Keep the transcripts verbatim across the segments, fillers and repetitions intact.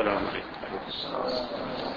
السلام عليكم.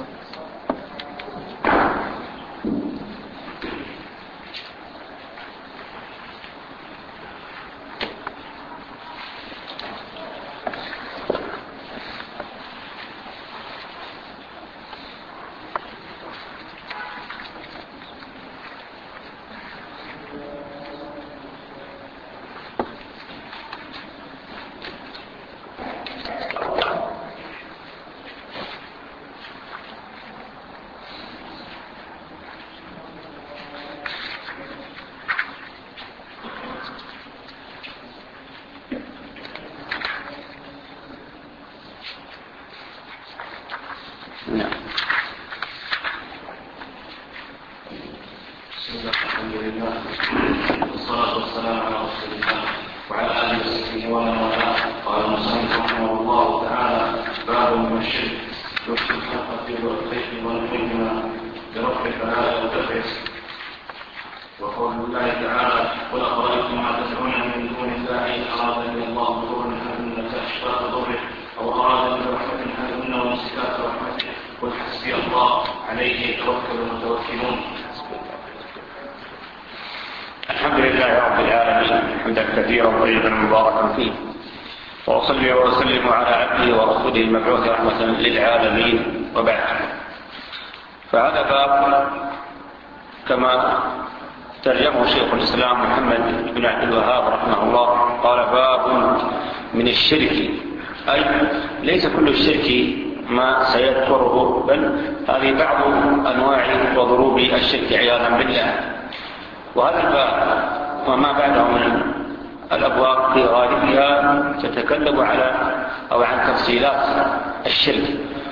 الحمد لله رب العالمين حمدا كثيرا طيبا مباركا فيه، وأصلي وأسلم على عبده ورسوله المبعوث رحمة للعالمين، وبعد. فهذا باب كما ترجمه شيخ الإسلام محمد بن عبد الوهاب رحمه الله، قال باب من الشرك، أي ليس كل الشرك ما سيذكره، بل هذه بعض أنواع وضروب الشرك عياذا بالله. وهذا الباب وما بعده من الأبواب في غالبها تتكلم على أو عن تفصيلات الشرك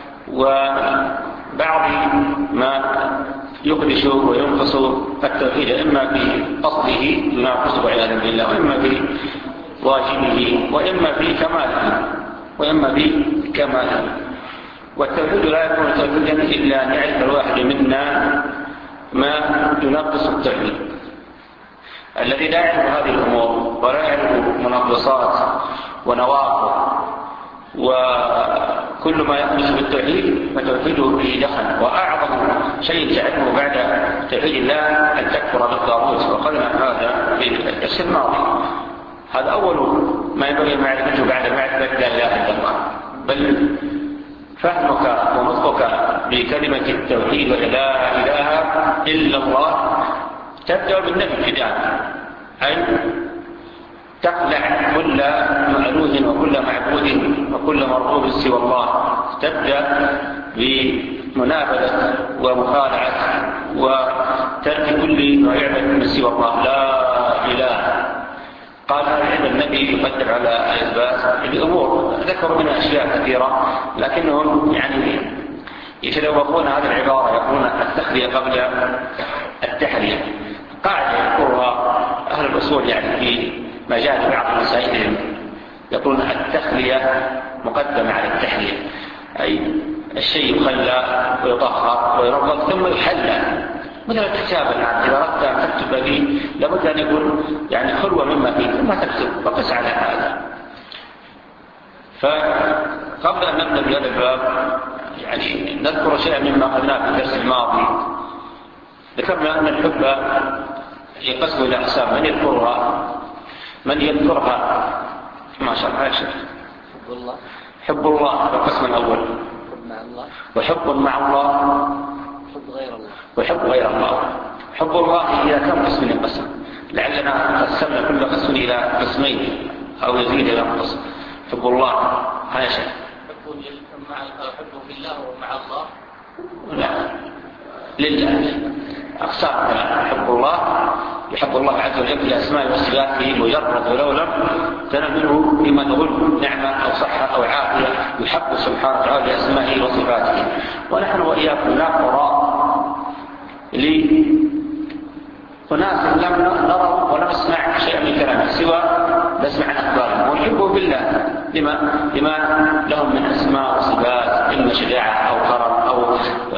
وبعض ما يخدش وينقص التوحيد، إما بأصله يناقصه عياذا بالله، وإما بواجبه، وإما بكماله وإما بكماله. والتوحيد لا يكون توحيدا إلا أن يعرف الواحد منا ما ينقص التوحيد. الذي لا يعرف هذه الأمور ولا يعرف منقصات ونواقض وكل ما يخدش بالتوحيد فتوحيده به دخل. وأعظم شيء تعرفه بعد توحيد الله أن تكفر بالطاغوت، وقلنا هذا في الدرس الماضي. هذا أول ما ينبغي معرفته بعد معرفة لا إله إلا الله، بل فهمك ونطقك بكلمة التوحيد ولا إله إلا الله تبدأ بالنفي ابتداء، أي تقلع كل مألوه وكل معبود وكل مرغوب سوى الله، تبدأ بمنابذة ومخالعة وترك كل ما يعبد من سوى الله، لا إله. قال هذا النبي يقدم على إثبات الأمور، ذكروا منها أشياء كثيرة، لكنهم يعني يتذوقون هذه العبارة، يقولون التخلية قبل التحلية. قاعدة يذكرها أهل الأصول يعني في مجال بعض مسائلهم، يقولون التخلية مقدمة على التحلية، أي الشيء يخلى ويطهر ويربط ثم يحلى. مثل الكتاب الآن إذا أردت أن تكتب به لابد أن يكون يعني خلوة مما فيه ثم تكتب، وقس على هذا. فقبل أن نبدأ بهذا الباب يعني نذكر شيئا مما قلناه في الدرس الماضي. ذكرنا أن الحب ينقسم إلى أقسام، من يذكرها من يذكرها ما شاء الله يا شيخ. حب الله حب الله هذا القسم الأول، حب مع الله، وحب مع الله، حب غير الله، وحب غير الله. حب الله إلى كم قسم ينقسم؟ لعلنا قسمنا كل قسم إلى قسمين أو يزيد إلى قسم. حب الله هذا شيء حبه بالله ومع الله، لا لله. أقسام حب الله، يحب الله عز وجل بأسماء وصفاته مجرد ولو لم تنل منه بما تقول نعمة أو صحة أو عافية، يحب سبحانه وتعالى بأسمائه وصفاته. ونحن وإياكم نقرأ لأناس لم نرى ولم نسمع شيئا من كلامه سوى نسمع عن أخبارهم، ونحبه بالله لما لما لهم من أسماء وصفات، إما شجاعة أو كرم أو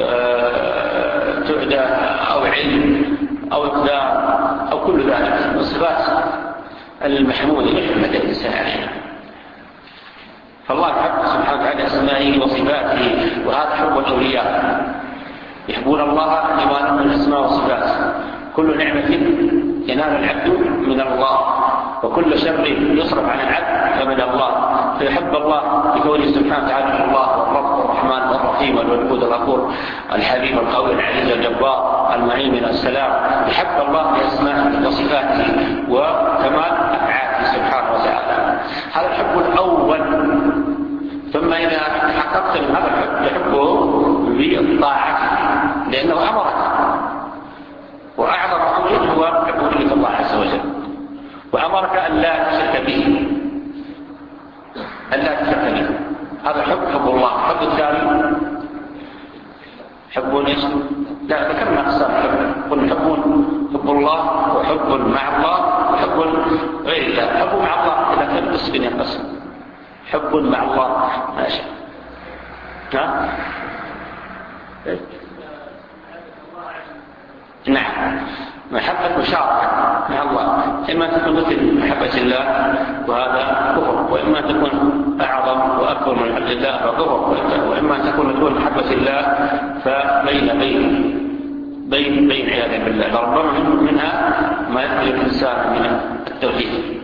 تعدى أو علم أو إقدار أو كل ذلك من الصفات المحمودة يحمد الإنسان عليها. فالله يحب سبحانه وتعالى ببعض أسمائه وصفاته، وهذا حب الأولياء، يحبون الله لما له من الأسماء والصفات. كل نعمة ينال العبد من الله، وكل شر يصرف عن العبد فمن الله، فيحب الله بقوله سبحانه وتعالى الله والرب والرحمن والرحيم والودود الغفور الحليم القوي العزيز الجبار المهيمن السلام. يحب الله بأسمائه وصفاته وكمال أفعاله سبحانه وتعالى. هذا الحب الأول. ثم إذا تحققت من هذا الحب يحبه بطاعته، لأنه أمرك، وأعظم أمر هو عبودية الله عز وجل، وأمرك أن لا تشرك به، أن لا تشرك به. هذا حب حب الله. حب الثاني حب ايش؟ لا، ذكرنا أقسام حب. قلنا حب حب الله، وحب مع الله، وحب غير الله. حب مع الله إذا كان قسم ينقسم، حب مع الله ما شاء. ها؟ نعم، محبة مشاركة مع الله، إما تكون مثل محبة الله وهذا كفر، وإما تكون أعظم وأكبر من محبة الله فكفر، وإما تكون دون محبة الله فبين بين بين بين عياذا بالله. فربما منها ما يخرج الإنسان من التوحيد.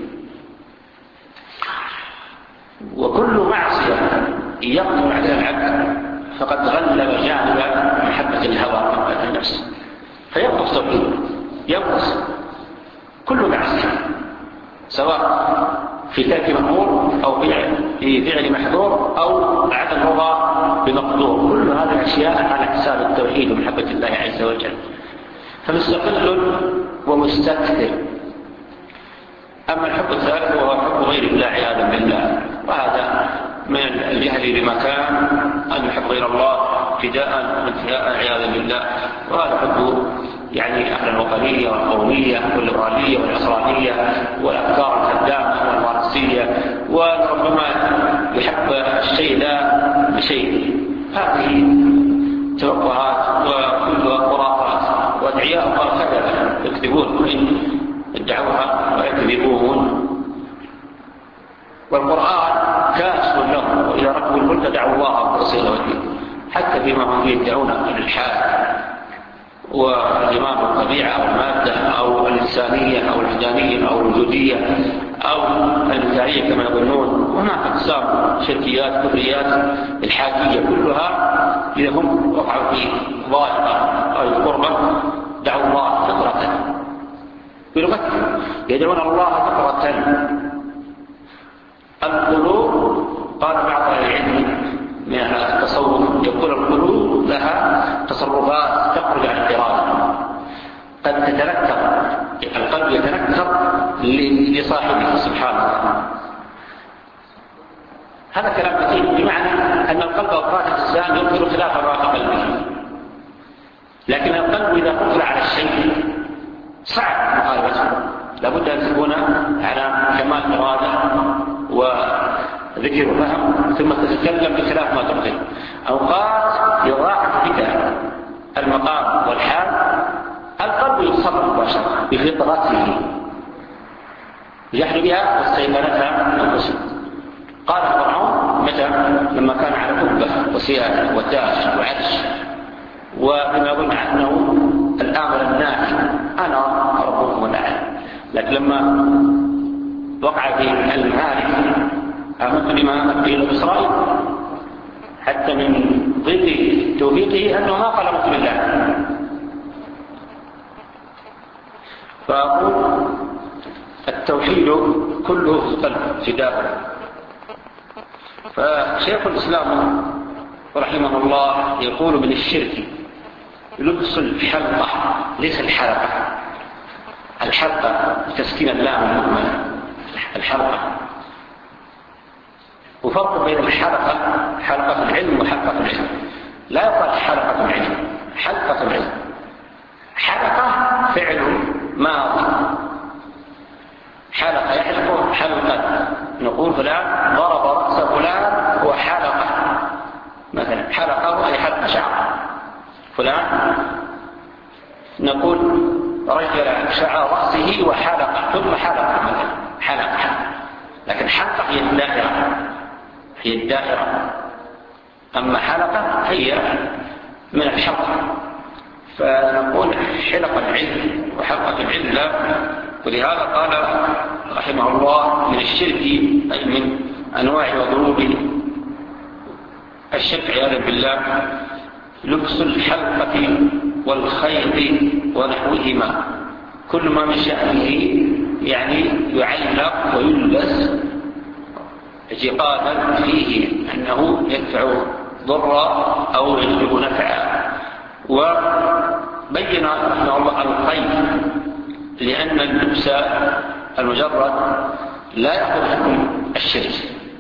وكل معصية يقدر عليها العبد فقد غلب جانب محبة الهوى محبة النفس، فينقص توحيده، ينقص كل معصية، سواء في ترك مأمور أو في فعل محظور أو عدم الرضا بمقدور. كل هذه الأشياء على حساب التوحيد ومحبة الله عز وجل، فمستقل ومستكثر. أما الحب الثالث وهو حب غير الله عياذا بالله، وهذا من الجهل بمكان أن يحب غير الله ابتداء وانتهاء عياذا بالله. وهذا حب يعني أهل الوطنية والقومية والليبرالية والعصرانية والأفكار الخدامة والماركسية، وربما يحب الشيء لا بشيء. هذه توقعات وكلها خرافات، وأدعياء كذا يكذبون وإن ادعوها ويكذبون. والقرآن كاشف لهم، وإذا ركبوا الفلك دعوا الله مخلصين له الدين، حتى فيما هم يدعون الإلحاد والإيمان بالطبيعة أو المادة أو الإنسانية أو الوحدانية أو الوجودية أو المثالية كما يظنون. هناك أقسام شركيات كفريات الحادية كلها إذا هم وقعوا في ضائقة أو القربة دعوا الله فطرة بلغتهم، يدعون الله فطرة. القلوب قال بعض أهل العلم من التصوف يقول القلوب لها تصرفات تخرج عن الإرادة، قد تتنكر، القلب يتنكر لصاحبه سبحانه وتعالى. هذا كلام كثير، بمعنى أن القلب أوقات الإنسان يظهر خلاف أوقات قلبه، لكن القلب إذا قفل على الشيء صعب مقاربته، لابد أن تكون على كمال إرادة وذكر وفهم، ثم تتكلم بخلاف ما تبغي. أوقات يضاعف بك المقام والحال، القلب يتصرف مباشرة بفطرته يحل بها واستيقنتها النفس. قال فرعون متى لما كان على قبة وسيادة وتاج وعرش، وبما يظن عنه الآمر الناهي أنا ربكم الأعلى، لكن لما وقع في المهالك آمنت بما أنزل إسرائيل، حتى من ضد توفيقه أنه ما قال آمنت بالله. فأقول التوحيد كله في القلب في داخل. فشيخ الإسلام رحمه الله يقول من الشرك لبس الحلقة ليس الحلقة. الحلقة تسكين اللام المؤمنة، الحلقة. وفرق بين الحلقة حلقة العلم وحلقة العلم. لا يقال حلقة العلم، حلقة العلم. حلقة فعل ماضي، حلقة يحلق حلقة، نقول فلان ضرب رأس فلان وحلقة مثلا، حلقة أي حلقة شعر فلان، نقول رجل شعر رأسه وحلقة ثم حلقة مثلا، حلقة. لكن حلقة هي الدائرة، هي الدائرة أما حلقة هي من الحلقة، فنقول حلق العلم وحلقة العلم لا. ولهذا قال رحمه الله من الشرك أي من أنواع وضروب الشرك عياذا بالله لبس الحلقة والخيط ونحوهما، كل ما من شأنه يعني يعلق ويلبس اعتقادا فيه أنه يدفع ضرا أو يجلب نفعا. وبين رحمه الله الخيط لأن اللبس المجرد لا يأخذ حكم الشرك.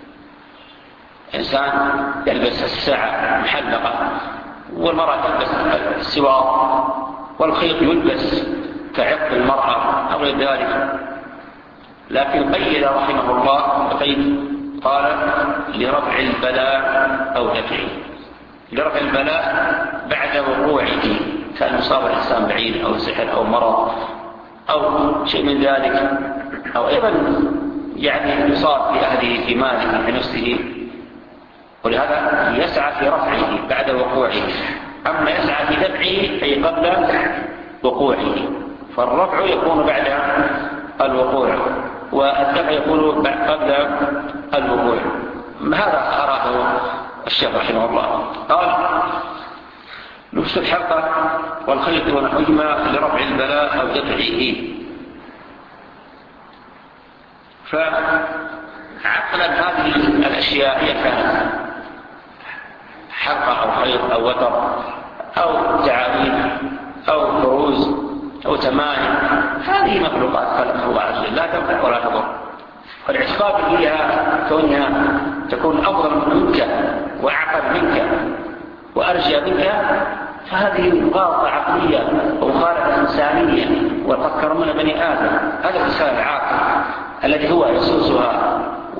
إنسان يلبس الساعة محلقة، والمرأة تلبس السوار، والخيط يلبس كعقد المرأة أو غير ذلك. لكن قيد رحمه الله بقيد قال لرفع البلاء أو دفعه، لرفع البلاء بعد وقوعه، كان مصاب الإنسان بعيد أو سحر أو مرض أو شيء من ذلك، أو أيضا يعني يصاب في أهله في ماله في نفسه، ولهذا يسعى في رفعه بعد وقوعه. أما يسعى في دفعه أي قبل وقوعه، فالرفع يكون بعد الوقوع والدفع يكون قبل الوقوع. هذا أراه الشيخ رحمه الله. قال لبس الحلقة والخيط ونحوهما لرفع البلاء أو دفعه. فعقلا هذه الأشياء هي كانت حلقة أو خيط أو وتر أو تعابير أو بروز أو تمائم، هذه مخلوقات خلقها الله عز وجل لا تنفع ولا تضر. والاعتقاد فيها كونها تكون أفضل منك وأعقل منك وأرجى منك، فهذه مغالطة عقلية ومخالفة إنسانية. وقد كرمنا بني آدم، هذا الإنسان العاقل الذي هو يسوسها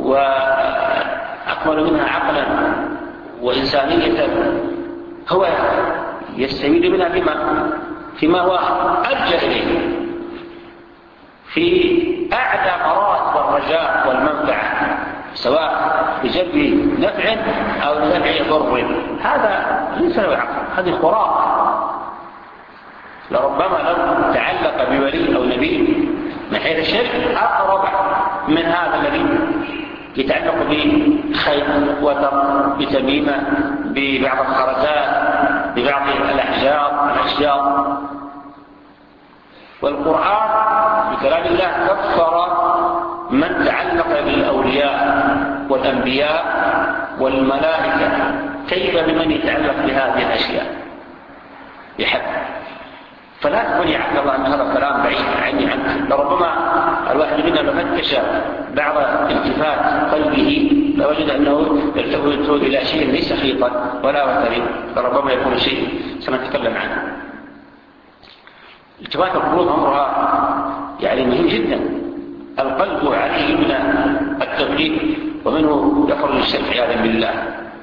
وأكمل منها عقلا وإنسانية، هو يستفيد منها بما فيما هو أرجى إليه في أعلى مراتب الرجاء والمنفعة، سواء بجلب نفع أو نفع ضر. هذا ليس له عقل، هذه خرافة. لربما لو تعلق بولي أو نبي من حيث الشرك أقرب من هذا الذي يتعلق بخيط وتر بتميمة ببعض الخرزات ببعض الأحجار الأشجار. والقرآن بكلام الله كفر من تعلق بالأولياء والأنبياء والملائكة، كيف بمن يتعلق بهذه الأشياء يحب. فلا تقول يا عبد الله أن هذا كلام بعيد عني عنك. لربما الواحد منا لو فتش بعض التفات قلبه لوجد أنه يلتفت إلى شيء ليس خيطا ولا وتري، لربما يكون شيء سنتكلم عنه. التفات القلوب أمرها يعني مهم جدا. القلب عليه من التغليب ومنه يخرج الشرك عياذا بالله.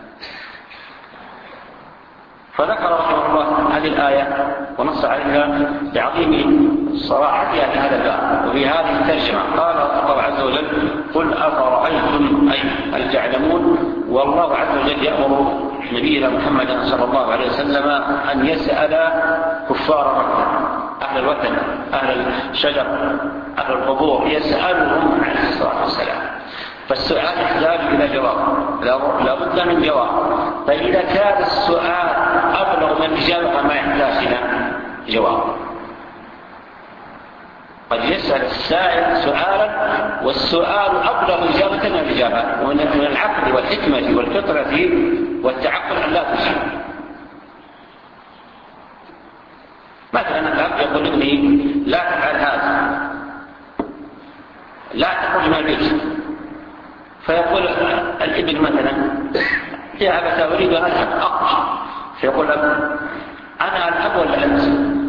فذكر رحمه الله هذه الآية ونص عليها بعظيم صراحتها في هذا الباب. وفي هذه الترجمة قال الله عز وجل قل أفرأيتم أي هل تعلمون. والله عز وجل يأمر نبينا محمد صلى الله عليه وسلم أن يسأل كفار مكة أهل الوثن أهل الشجر أهل القبور، يسألهم عليه الصلاة والسلام. فالسؤال يحتاج إلى جواب، لا بد من جواب. فإذا كان السؤال أبلغ من الإجابة فما يحتاج إلى جواب. قد يسأل السائل سؤالا والسؤال أبلغ إجابة من الإجابة، ومن العقل والحكمة والفطرة والتعقل أن لا تجيب. مثلا الأب يقول ابني لا تفعل هذا، لا تخرج من البيت، فيقول الابن مثلا يا أبت أريد أن أذهب أخرج، فيقول أنا أذهب ولا أنت؟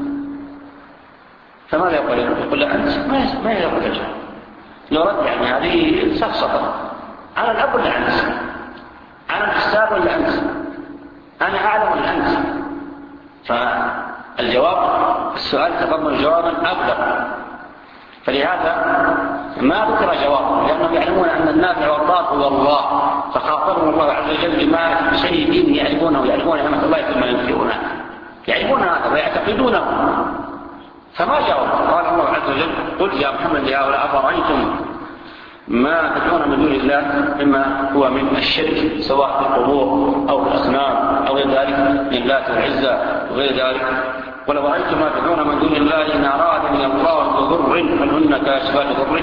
فماذا يقول؟ يقول لا أنت. ما يقول الجواب. لو رد يعني هذه سفسطة، أنا الأب ولا أنت؟ أنا الأستاذ ولا أنت؟ أنا أعلم ولا أنت؟ فالجواب السؤال تضمن جوابا أبلغ. فلهذا ما ذكر جواب، لأنهم يعلمون أن النافع والضار هو الله، فخاطبهم الله عز وجل بما شيء دين يعرفونه ويعرفون نعمة الله ثم ينكرونه، يعرفون هذا ويعتقدونه، فما جاوب. قال الله عز وجل: قل يا محمد لهؤلاء أفرأيتم ما تدعون من دون الله مما هو من الشرك، سواء في القبور أو في الأصنام أو غير ذلك من لات والعزى وغير ذلك، قل أفرأيتم ما تدعون من دون الله إن أرادني الله بضر هل هن كاشفات ضره.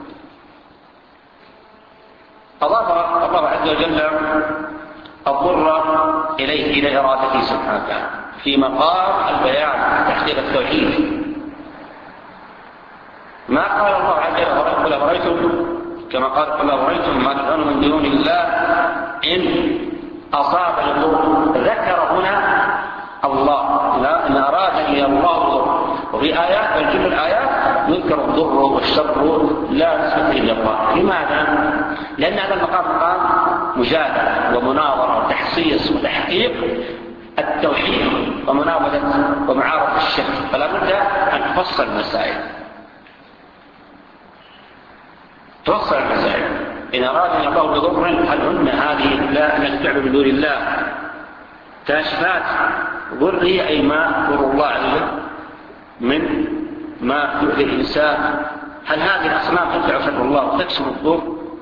أضاف الله عز وجل الضر إليه إلى إرادته سبحانه وتعالى في مقام البيان تحقيق التوحيد. ما قال الله عز وجل: قل أفرأيتم كما قال: قل أفرأيتم ما تدعون من دون الله إن أصاب الضر. ذكر هنا الله، لا إن أرادني الله الضر. وفي آيات بل كل الآيات يذكر الضر والشر لا نسبة إلا الله. لماذا؟ لأن هذا المقام مقام مجادلة ومناظرة وتحصيص وتحقيق التوحيد ومناوبة ومعارضة الشرك، فلا بد أن تفصل المسائل توصل المسائل. إن أرادني الله بضر هل هن هذه لا التي تعبد من دون الله كاشفات ضره، أي ما ضر الله عز وجل من ما يؤذي الإنسان. هل هذه الأصنام تنفع شر الله وتكسر الضر؟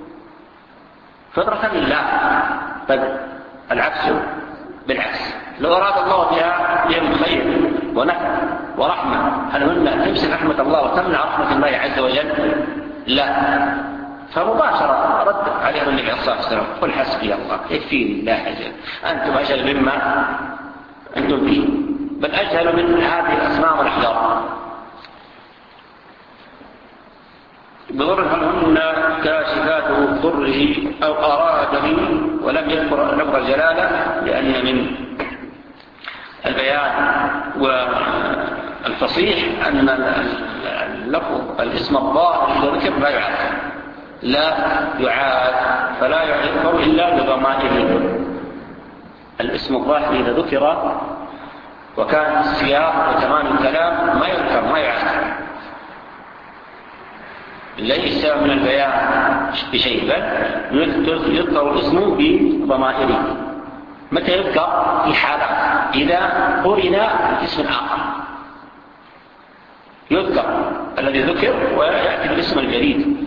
فطرة لله. بل العكس بالعكس، لو أراد الله بها بهم خير ونفع ورحمة هل هن تمسك رحمة الله وتمنع رحمة الله عز وجل؟ لا. فمباشرة رد عليهم النبي عليه الصلاة والسلام: قل حسبي الله يكفيني لا أجل، أنتم أجل مما أنتم فيه، بل أجهل من هذه الأصنام والأحجار. بضر هل هن كاشفات ضره أو أرادني، ولم يذكر لفظ الجلالة لأن من البيان والفصيح أن اللفظ الاسم الظاهر إذا ذكر لا يعاد لا يعاد فلا يذكر إلا بضمائره. الاسم الظاهر إذا ذكر وكان السياق وتمام الكلام ما يذكر ما يعاد، ليس من البيان بشيء، بل يذكر الاسم بضمائره. متى يذكر؟ في حالات إذا قرن باسم آخر يذكر الذي ذكر ويأتي بالاسم الجديد.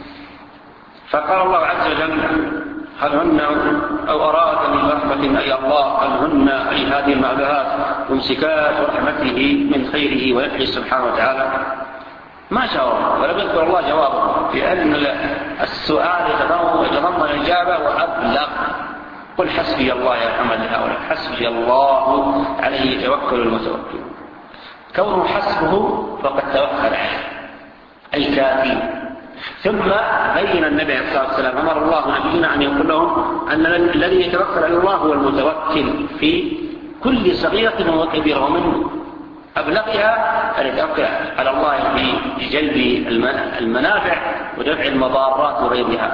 فقال الله عز وجل: هل هن أو أراد من رحمة أي الله هل هن أي هذه المعبهات ممسكات رحمته من خيره ونفعه سبحانه وتعالى؟ ما جاوب ولم يذكر الله جوابه، لأن السؤال يتضمن الإجابة وأبلغ. قل حسبي الله يا محمد هؤلاء، حسبي الله عليه يتوكل المتوكل. كونه حسبه فقد توكل عليه أي كافي. ثم بين النبي عليه الصلاة والسلام أمر الله نبينا أن يقول لهم أن الذي يتوكل على الله هو المتوكل في كل صغيرة وكبيرة، ومن أبلغها أن يتوكل على الله في جلب المنافع ودفع المضارات وغيرها.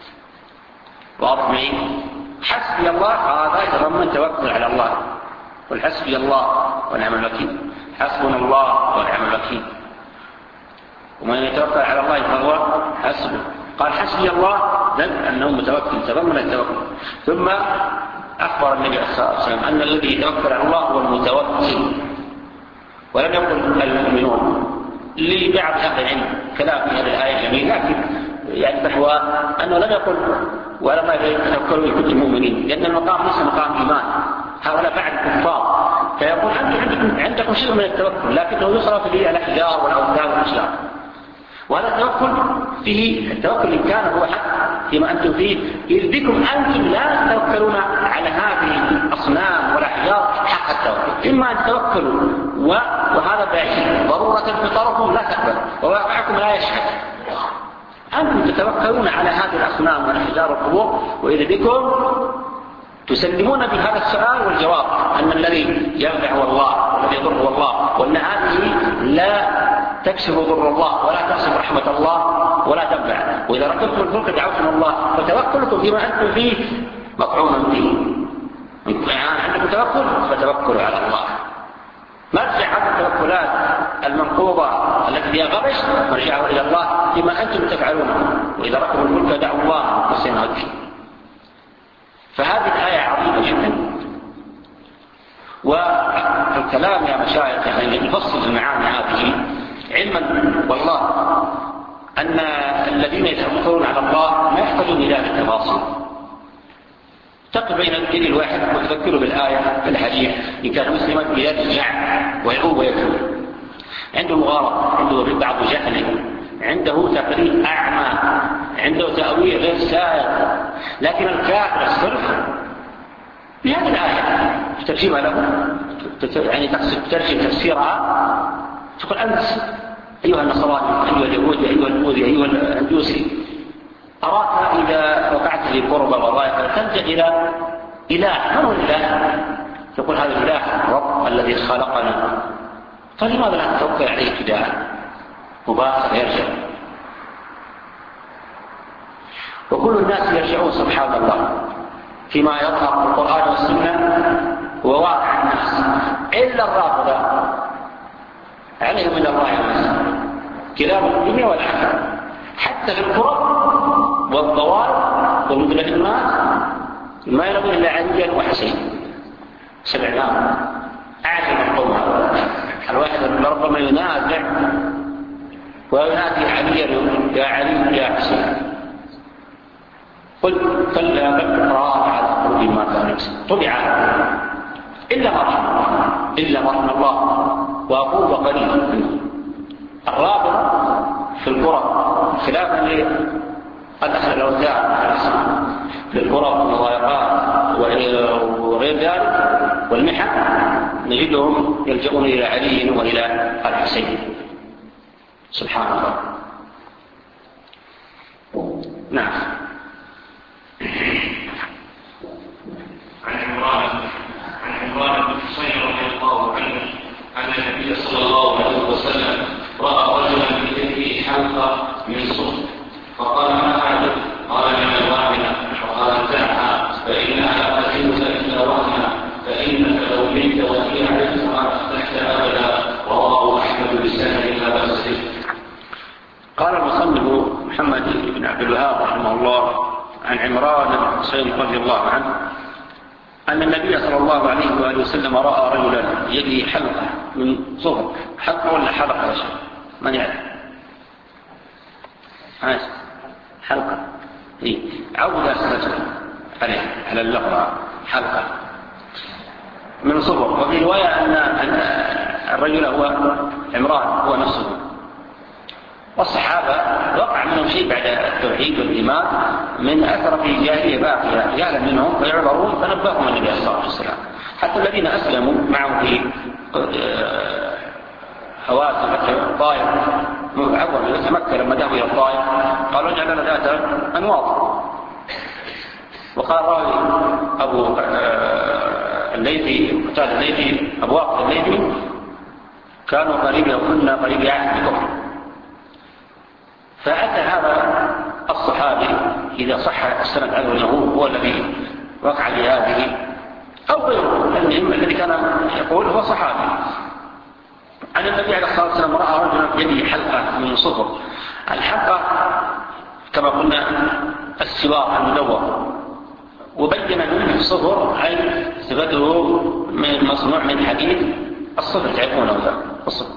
واضح معي؟ حسبي الله هذا يتضمن توكل على الله. قل حسبي الله ونعم الوكيل، حسبنا الله ونعم الوكيل. ومن يتوكل على الله فهو حسبه. قال حسبي الله دل أنه متوكل، تضمن التوكل. ثم أخبر النبي صلى الله عليه وسلم أن الذي يتوكل على الله هو المتوكل، ولم يقل المؤمنون. لبعض أهل العلم كلام في هذه الآية جميل، لكن يعني نحو أنه لم يقل ولما يتوكلوا يكون المؤمنين، لأن المقام ليس مقام إيمان، هؤلاء بعد الكفار. فيقول عندكم عندكم شيء من التوكل، لكنه يصرف به على الأحجار والأوثان والأشجار. وهذا التوكل فيه التوكل إن كان هو حق فيما أنتم فيه، إذ بكم أنتم لا تتوكلون على هذه الأصنام والأحجار حق التوكل. إما أن تتوكلوا وهذا بعيد ضرورة فطركم لا تقبل وواقعكم لا يشهد. أنتم تتوكلون على هذه الأصنام والأحجار والقبور، وإذا بكم تسلمون بهذا السؤال والجواب أن الذي ينفع هو الله والذي يضر هو الله، وأن هذه لا تكسب ضر الله ولا تكسب رحمة الله ولا تنفع. وإذا ركبتم الفلك دعوتم الله، فتوكلكم فيما أنتم فيه مطعون فيه. يعني عندكم توكل فتوكلوا على الله، ما ترجع هذا التوكل المأكولات المنقوضة التي فيها غبش مرجعه إلى الله فيما أنتم تفعلونه، وإذا ركبوا الفلك دعوا الله مخلصين له الدين. فهذه الآية عظيمة جدا. والكلام يا مشايخ يعني يفصل المعاني هذه علما والله أن الذين يتوكلون على الله ما يحتاجون إلى التفاصيل. تقف بين الدين الواحد وتفكروا بالآية في الحديث إن كان مسلما يرجع ويعود ويتوب، عنده مغالطة، عنده بعض جهل، عنده تقليد أعمى، عنده تأويل غير سائغ، لكن الكافر الصرف بهذه الآية ترجمها له، يعني تقصد ترجم تفسيرها، تقول أنت أيها النصراني، أيها اليهودي، أيها البوذي، أيها الهندوسي، أراك إذا وقعت في قرب الوظائف تلجأ إلى إله. من هو الإله؟ تقول هذا الإله الرب الذي خلقنا. فلماذا لا تتوكل عليه ابتداء مباشر يرجع؟ وكل الناس يرجعون سبحان الله فيما يظهر في القرآن والسنة هو واقع الناس إلا الرافضة عليهم من الله والناس كلاب الدنيا والآخرة، حتى في القرى والضوال والمدلهمات ما يرون إلا عليا وحسين. سمعناه أعجب القوم هذا. الواحد ربما ينازع وينادي عليا يا علي يا حسين، قل كلا بل ران على قلوب ما كان يكسب طبع إلا ما رحم الله إلا ما رحم الله وأقول قليل الرابط في القرى خلافا للأهل الأوزاع في القرى والمضايقات وغير ذلك والمحن نجدهم يلجؤون إلى علي وإلى الحسين. سبحان الله. نعم. عن عمران عن عمران بن حسين رضي الله عنه أن النبي صلى الله عليه وسلم رأى رجلا بيده حلقة من صفر فقال ما هذا؟ قال من الوهن. فقال انزعها فإنها لا تزيدك إلا وهنا فإنك لو مت وهي عليك ما أفتحت أبدا. رواه أحمد بسند لا بأس به. قال المصنف محمد بن عبد الوهاب رحمه الله عن عمران بن حسين رضي الله عنه أن النبي صلى الله عليه وآله وسلم رأى رجلا يده حلقة من صفر. حلقة ولا حلقة يا شيخ؟ من يعرف؟ هاي حلقة إيه عود أسنته عليه على اللغة حلقة من صفر. وفي رواية أن الرجل هو عمران هو نفسه. والصحابة وقع منهم شيء بعد التوحيد والإيمان من أثر في الجاهلية باقية جهلا منهم فيعبرون فنبههم النبي صلى الله عليه وسلم. حتى الذين أسلموا معه في هوازن الطائف عبر في مكة لما ذهبوا إلى الطائف قالوا اجعل لنا ذات أنواط. وقال راوي أبو الليثي قتال الليثي أبو واقد الليثي كانوا قريبا وكنا قريب عهد بكم. فأتى هذا الصحابي إذا صح السند عنه أنه هو الذي وقع لهذه أو غيره المهم الذي كان يقول هو صحابي أن النبي عليه الصلاة والسلام رأى رجلا يده حلقة من صفر. الحلقة كما قلنا السواق المدور وبين منه الصفر أي صفته مصنوع من حديد الصفر تعرفونه ذا الصفر.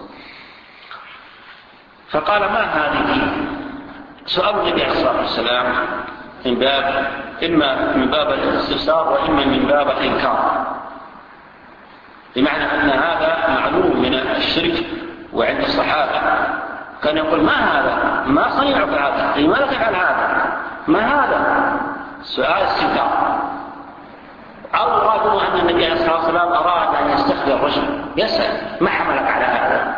فقال ما هذه؟ سؤال النبي عليه الصلاة والسلام من باب إما من باب الاستفسار وإما من باب الإنكار، بمعنى أن هذا معلوم من الشرك وعند الصحابة كان يقول ما هذا؟ ما صنعك هذا؟ لماذا تفعل هذا؟ ما هذا؟ سؤال استنكار. أو أرادوا أن النبي عليه الصلاة والسلام أراد أن يستخدم الرجل يسأل ما حملك على هذا؟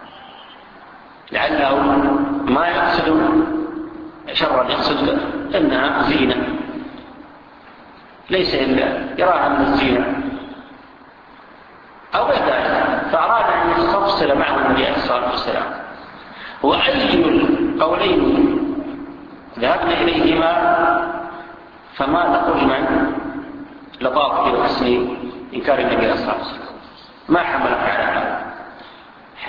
لعله ما يقصد شرا، يقصد أنها زينة ليس إلا يراها من الزينة أو غير ذلك، فأراد أن يستفصل معه النبي عليه الصلاة والسلام. وأي القولين ذهبنا إليهما فما تقول من لطاف إلى حسن إنكار النبي عليه الصلاة والسلام. ما حملك على هذا؟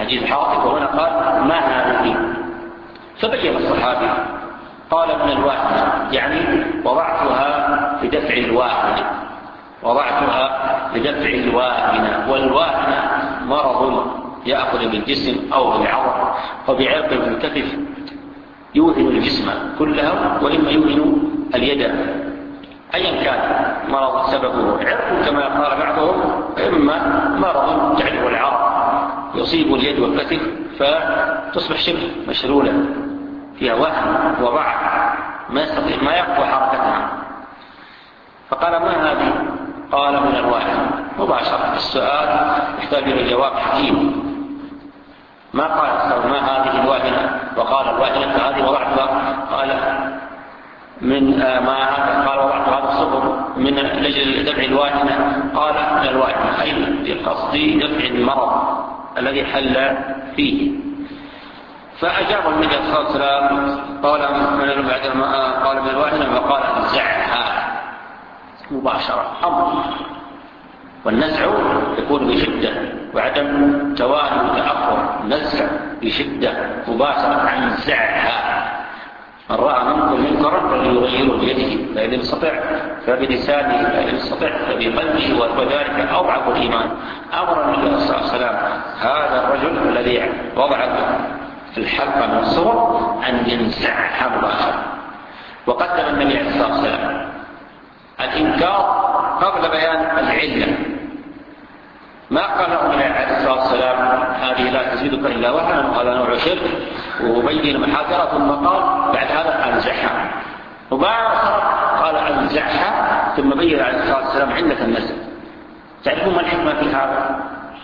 حديث حاطب، وهنا قال ما هذه، فبين الصحابي قال من الواهنة، يعني وضعتها لدفع الواهنة، وضعتها لدفع الواهنة، والواهنة مرض يأخذ بالجسم أو بالعظم وبعرق الكتف يوهن الجسم كلها، وإما يوهن اليد، أيا كان مرض سببه عرق كما قال بعضهم، إما مرض تعرف العرق يصيب اليد والكتف فتصبح شبه مشلولة فيها وهن وضعف ما يستطيع ما يقوى حركتها. فقال ما هذه؟ قال من الواهن. مباشرة السؤال يحتاج إلى جواب حكيم، ما قال ما هذه الواهنة وقال الواهنة فهذه وضعتها، قال من ما هذا، قال وضعت هذا الصبر من لجل دفع الواهنة، قال من الواهنة أي بقصد دفع المرض الذي حل فيه. فأجاب النبي صلى الله عليه وسلم قال من بعدما قال من الواهنة وقال انزعها مباشرة أمر، والنزع يكون بشدة وعدم تواني وتأخر، نزع بشدة مباشرة عن انزعها. من رأى منكم منكرا فليغيره بيده، فإن لم يستطع فبلسانه، فإن لم يستطع فبقلبه، وذلك أضعف الإيمان. أمر النبي صلى الله عليه وسلم هذا الرجل الذي وضع الحلقة من الصور أن ينزعها مباشرة. وقدم النبي عليه الصلاة والسلام الإنكار قبل بيان العلة، ما قال النبي عليه الصلاة والسلام هذه لا تزيدك إلا وهنا وهذا نوع شرك، وبين محاذرة، ثم قال بعد هذا أنزعها، وبعد قال أنزعها، ثم بين عليه الصلاة والسلام علة النزع. تعرفون ما الحكمة في هذا؟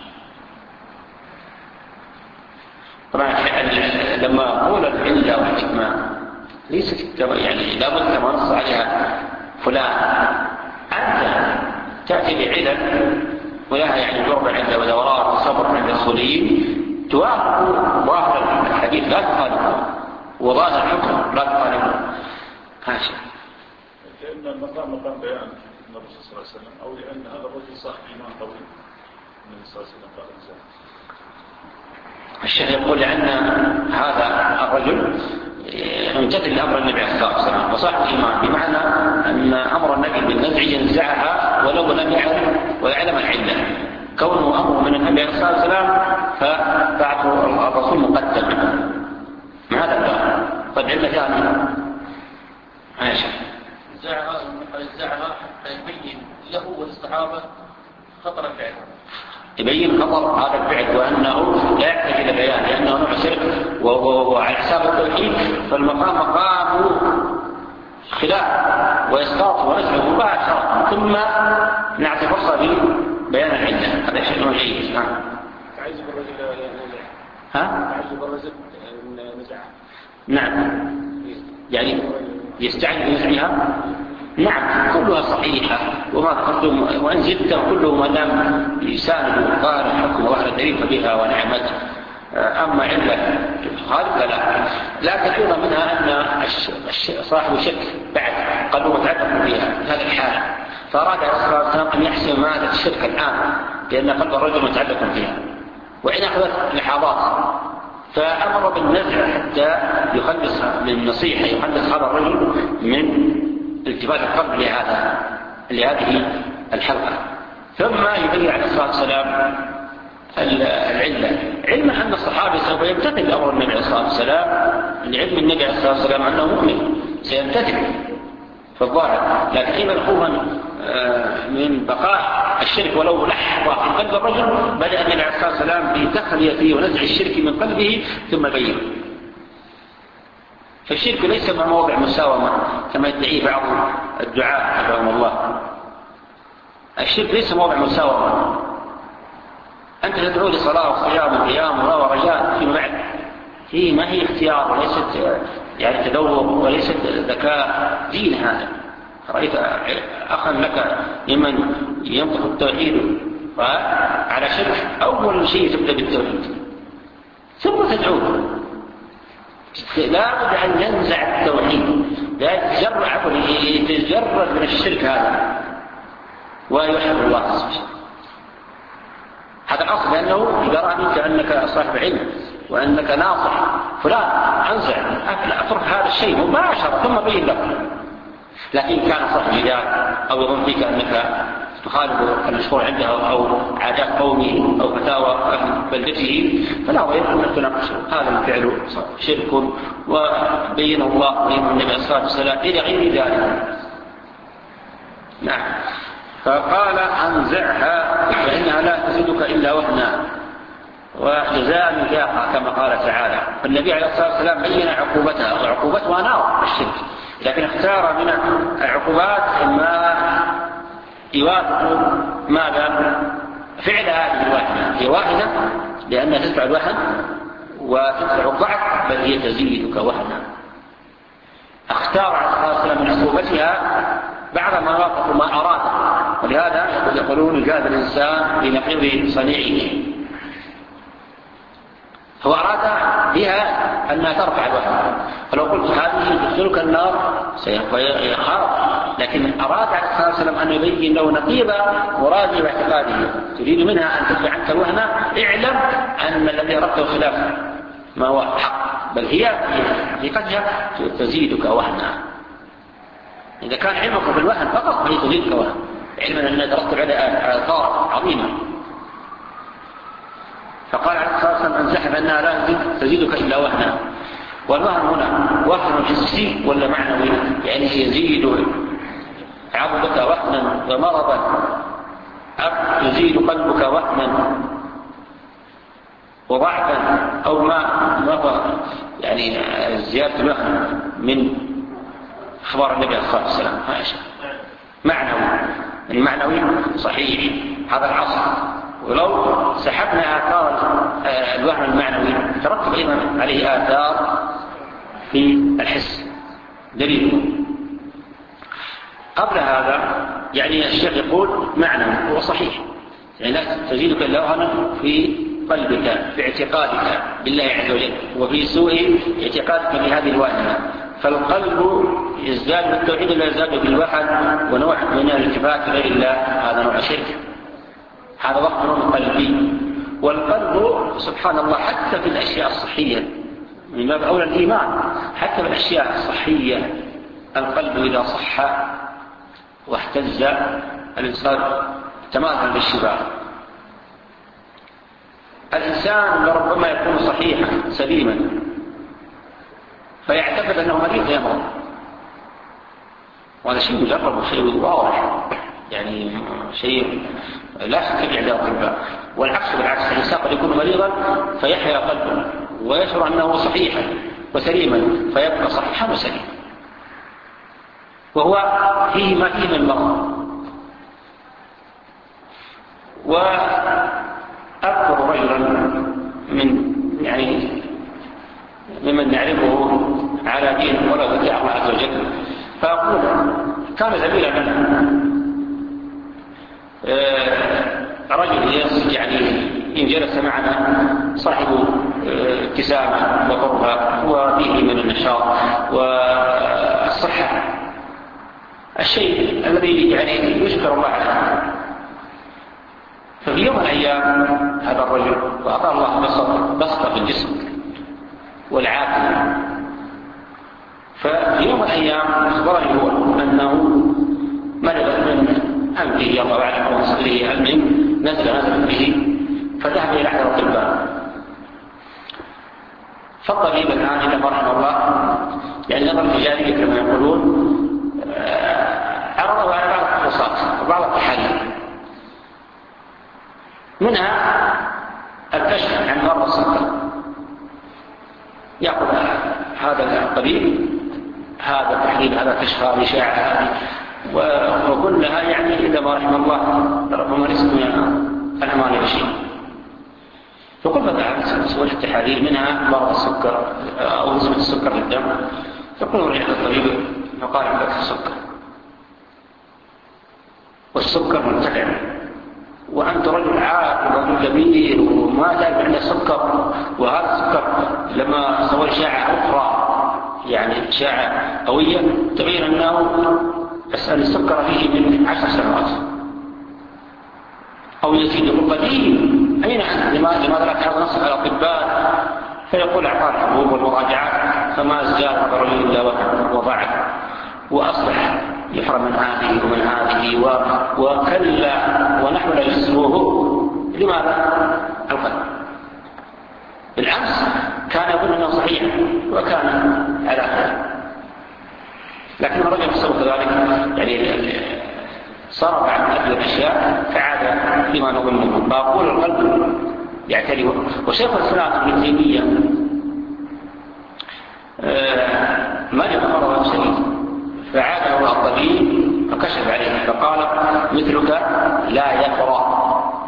طبعا لما أقول العلة والحكمة ليست يعني لا بد ما نص عليها فلان، أنت تأتي بعلل ولها يعني جرب عند ودورات وصبر عند الأصوليين توافق ظاهر الحديث لا تخالفه، وظاهر الحكم لا تخالفه. هاشم لأن المقام مقام بيان النبي صلى الله عليه وسلم، أو لأن هذا الرجل صاحب إيمان قوي النبي صلى الله عليه وسلم قال إنسان. الشيخ يقول لأن هذا الرجل يمتثل لأمر النبي عليه الصلاة والسلام وصاحب الإيمان، بمعنى أن أمر النبي بالنزع ينزعها ولو لم يعلم ويعلم العلة، كونه أمر من النبي عليه الصلاة والسلام فبعثه الرسول مقدم من هذا الباب. طيب علة ثانية عائشة نزعها حتى يبين له وللصحابة خطر الفعل، يبين خطر هذا الفعل وأنه لا يحتاج إلى بيان لأنه نوع شرك وعلى حساب التوحيد، فالمقام مقام خلاف وإسقاط ونزع مباشرة، ثم نعطي فرصة ببيان العلة. هذا شيء جيد. نعم. تعجب الرجل ها؟ تعجب الرجل نزعها. نعم. يعني يستعجل بنزعها. نعم كلها صحيحة وما ذكرتم، وإن زدت كله ما دام يساند ظاهر الحكم وظاهر الدليل فبها ونعمت. أما علة خالد لا، لكن أيضا منها أن صاحب الشرك بعد قلبه متعلق فيها في هذه الحالة، فأراد عليه الصلاة والسلام أن يحسم مادة الشرك الآن لأن قلب الرجل متعلق فيها، وإن أخذت لحظات فأمر بالنزع حتى يخلص من نصيحة يخلص هذا الرجل من التفات القلب لهذا لهذه الحلقة. ثم يبين عليه الصلاة والسلام العلة، علما أن الصحابي سوف يمتثل أمر النبي عليه الصلاة والسلام، لعلم النبي عليه الصلاة والسلام أنه مؤمن سيمتثل في الظاهر، لكن أيضا خوفا من بقاء الشرك ولو لحظة في قلب الرجل بدأ النبي عليه الصلاة والسلام بتخليته ونزع الشرك من قلبه ثم بين. فالشرك ليس موضع مساومة كما يدعيه بعض الدعاء رحمهم الله. الشرك ليس موضع مساومة، أنت تدعو لصلاة وصيام وقيام ورجاء فيما بعد، هي ما هي اختيار وليست يعني تدور وليست ذكاء دين. هذا رأيت أخا لك ممن ينطق التوحيد على شرك، أول شيء تبدأ بالتوحيد ثم تدعوه، لا بد أن ينزع التوحيد، لا يتجرع يتجرد من الشرك هذا ويوحد الله سبحانه. هذا الأصل، لأنه إذا رأى منك أنك صاحب علم وأنك ناصح فلان أنزع أترك هذا الشيء مباشرة ثم بين له. لكن كان صاحب جدال أو يظن فيك أنك تخالف المشهور عنده أو عادات قومه أو فتاوى أهل بلدته فلا ضير أنك تناقشه. هذا الفعل شرك وبينه الله وبين النبي صلى الله عليه وسلم إلى غير ذلك. نعم. فقال أنزعها فإنها لا تزيدك إلا وهنا وجزاء مجاقة كما قال تعالى. فالنبي عليه الصلاة والسلام بين عقوبتها وعقوبتها نار الشرك، لكن اختار من العقوبات ما يوافق ماذا فعل هذه الواحدة. هي واحدة لأنها تدفع الوهن وتدفع الضعف، بل هي تزيدك وهنا. اختار عليه الصلاة والسلام من عقوبتها بعد ما وافق ما أراده، ولهذا يقولون جاز الإنسان بنقيض صنيعه. هو أراد بها أنها ترفع الوهن، فلو قلت هذه تدخلك النار سيخاف، لكن أراد عليه الصلاة والسلام أن يبين له نقيض مراده واعتقاده. تريد منها أن تدفع عنك الوهن، اعلم أن الذي أردته خلاف ما هو حق، بل هي في حقيقتها تزيدك وهنا. إذا كان علمك بالوهن فقط فهي تزيدك وهنا، علما أنها ترتب على آثار عظيمة. فقال عليه الصلاة والسلام أنزعها فإنها لا تزيدك إلا وهنا. والوهن هنا وهن حسي ولا معنوي؟ يعني يزيد عضلك وهنا ومرضا، أو يزيد قلبك وهنا وضعفا، أو ما ما هو يعني زيادة الوهن من أخبار النبي عليه الصلاة والسلام. معنوي، المعنوي صحيح هذا العصر. ولو سحبنا آثار الوهن المعنوي ترتب أيضا عليه آثار في الحس. دليل قبل هذا يعني الشيخ يقول معنوي هو صحيح، يعني لا تزيدك إلا وهنا في قلبك، في اعتقادك بالله عز وجل، وفي سوء اعتقادك بهذه الواهنة. فالقلب يزداد بالتوحيد ولا يزداد بالوحد، ونوع من الالتفات غير الله هذا نوع شرك، هذا وهن قلبي. والقلب سبحان الله حتى في الأشياء الصحية من باب أولى الإيمان، حتى في الأشياء الصحية القلب إذا صح واهتز الإنسان تماثل بالشباب. الإنسان لربما يكون صحيحا سليما فيعتقد أنه مريض يمرض، وهذا شيء مجرب وشيء واضح، يعني شيء لا شك في عند الأطباء. والعكس بالعكس، الإنسان قد يكون مريضا فيحيا قلبه ويشعر أنه صحيحا وسليما فيبقى صحيحا وسليما، وهو فيه ما فيه من مرض. وأذكر رجلا من يعني ممن نعرفه على دين ولا ذكر الله عز وجل، فأقول كان زميلا منه رجل يعني إن جلس معنا صاحب ابتسامة وقربة وفيه من النشاط والصحة، الشيء الذي يعني يشكر الله عليه. ففي يوم من الأيام هذا الرجل وأعطى الله بسطة في الجسم والعافية، ففي يوم من الأيام أخبرني هو أنه مرض من أنفه الله أعلم أو صدره، هل من نزل نزل به، فذهب إلى أحد الأطباء. فالطبيب الآن إذا ما رحمه الله يعني نظر تجارية كما يقولون، عرضه على بعض الفحوصات وبعض التحاليل، منها الكشف عن مرض السكر. يأخذ هذا الطبيب هذا التحليل هذا كشف هذه إشاعة هذه وكلها يعني إذا ما رحم الله ربما ليست من الأمان بشيء. فقل فذهبت سويت التحاليل منها مرض السكر أو نسبة السكر في الدم، يقول رجع الطبيب فقال عندك السكر، والسكر مرتفع وأنت رجل عاقل ورجل كبير وما تعرف عندك سكر، وهذا السكر لما سوى إشاعة أخرى يعني إشاعة قوية تبين أنه أسأل السكر فيه من عشر سنوات أو يزيد قديم أين أنت؟ لماذا لا تنصح على الأطباء فيقول أعطاه الحبوب والمراجعات فما ازداد ضرري إلا وضعف وأصبح يحرم من هذه ومن هذه وكلا ونحن لا يسروه. لماذا؟ القلب. بالأمس كان يظن أنه صحيح وكان على خير، لكن الرجل يصير كذلك يعني صار عن هذه الأشياء فعاد لما نظنه. فأقول القلب يعتري. وشيخ الإسلام ابن تيمية مرض مرضا شديد فعاد هو الطبيب فكشف عليه فقال مثلك لا يقرأ.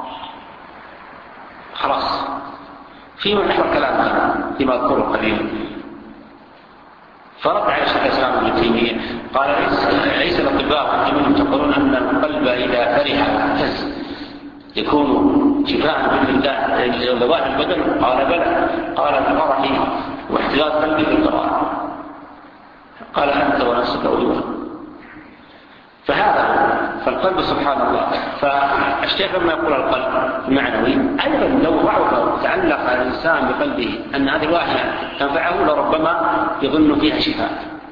خلاص فيما نحو الكلام فيما أذكره قليلا. فرد على شيخ الإسلام ابن تيمية قال ليس الأطباء والجميع تقولون أن القلب إذا فرح واهتز يكون شفاء بإذن الله لظواهر البدن؟ قال بلى. قال الفرح واحتزاز قلبي بالقراءة. قال أنت ونفسك أولوها. فهذا فالقلب سبحان الله. فالشيخ لما يقول القلب المعنوي أيضا لو ضعف وتعلق الإنسان بقلبه أن هذه الواحدة تنفعه لربما يظن فيها شفاء،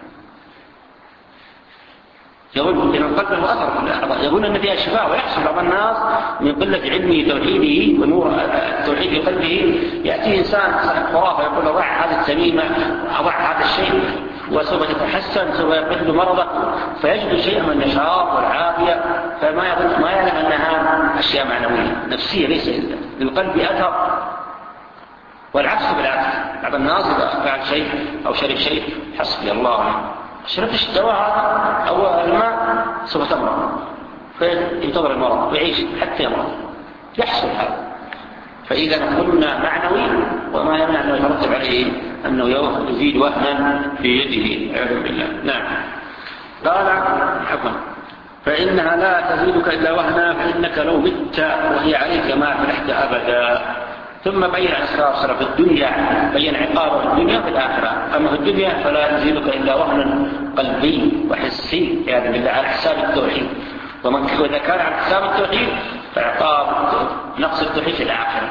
يظن أن القلب له أثر في الأعضاء، يظن أن فيها شفاء. ويحصل بعض الناس من قلة علمه توحيده ونور التوحيد في قلبه يأتي إنسان صاحب خرافة يقول له ضع هذه التميمة أضع هذا الشيء وسوف تتحسن سوف يقل مرضك فيجد شيئا من النشاط والعافية فما يظن ما يعلم أنها أشياء معنوية نفسية ليس للقلب أثر. والعكس بالعكس بعض الناس إذا فعل شيء أو شرب شيء حسبي الله شربت الدواء هذا أو الماء سوف تمرض فينتظر المرض ويعيش حتى يمرض يحصل هذا. فإذا قلنا معنوي وما يمنع أنه يترتب عليه أنه يزيد وهنا في يده عياذا بالله. نعم. قال حكم فإنها لا تزيدك إلا وهنا فإنك لو مت وهي عليك ما فرحت أبدا. ثم بين عليه الصلاة والسلام في الدنيا بين عقابه في الدنيا في الآخرة. أما في الدنيا فلا يزيدك إلا وهنا قلبي وحسي يعني بالله على حساب التوحيد. ومن إذا كان على حساب التوحيد فعقاب نقص التوحيد في الآخرة.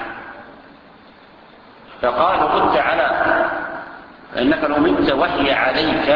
فقال قلت على إنك لو مت وهي عليك.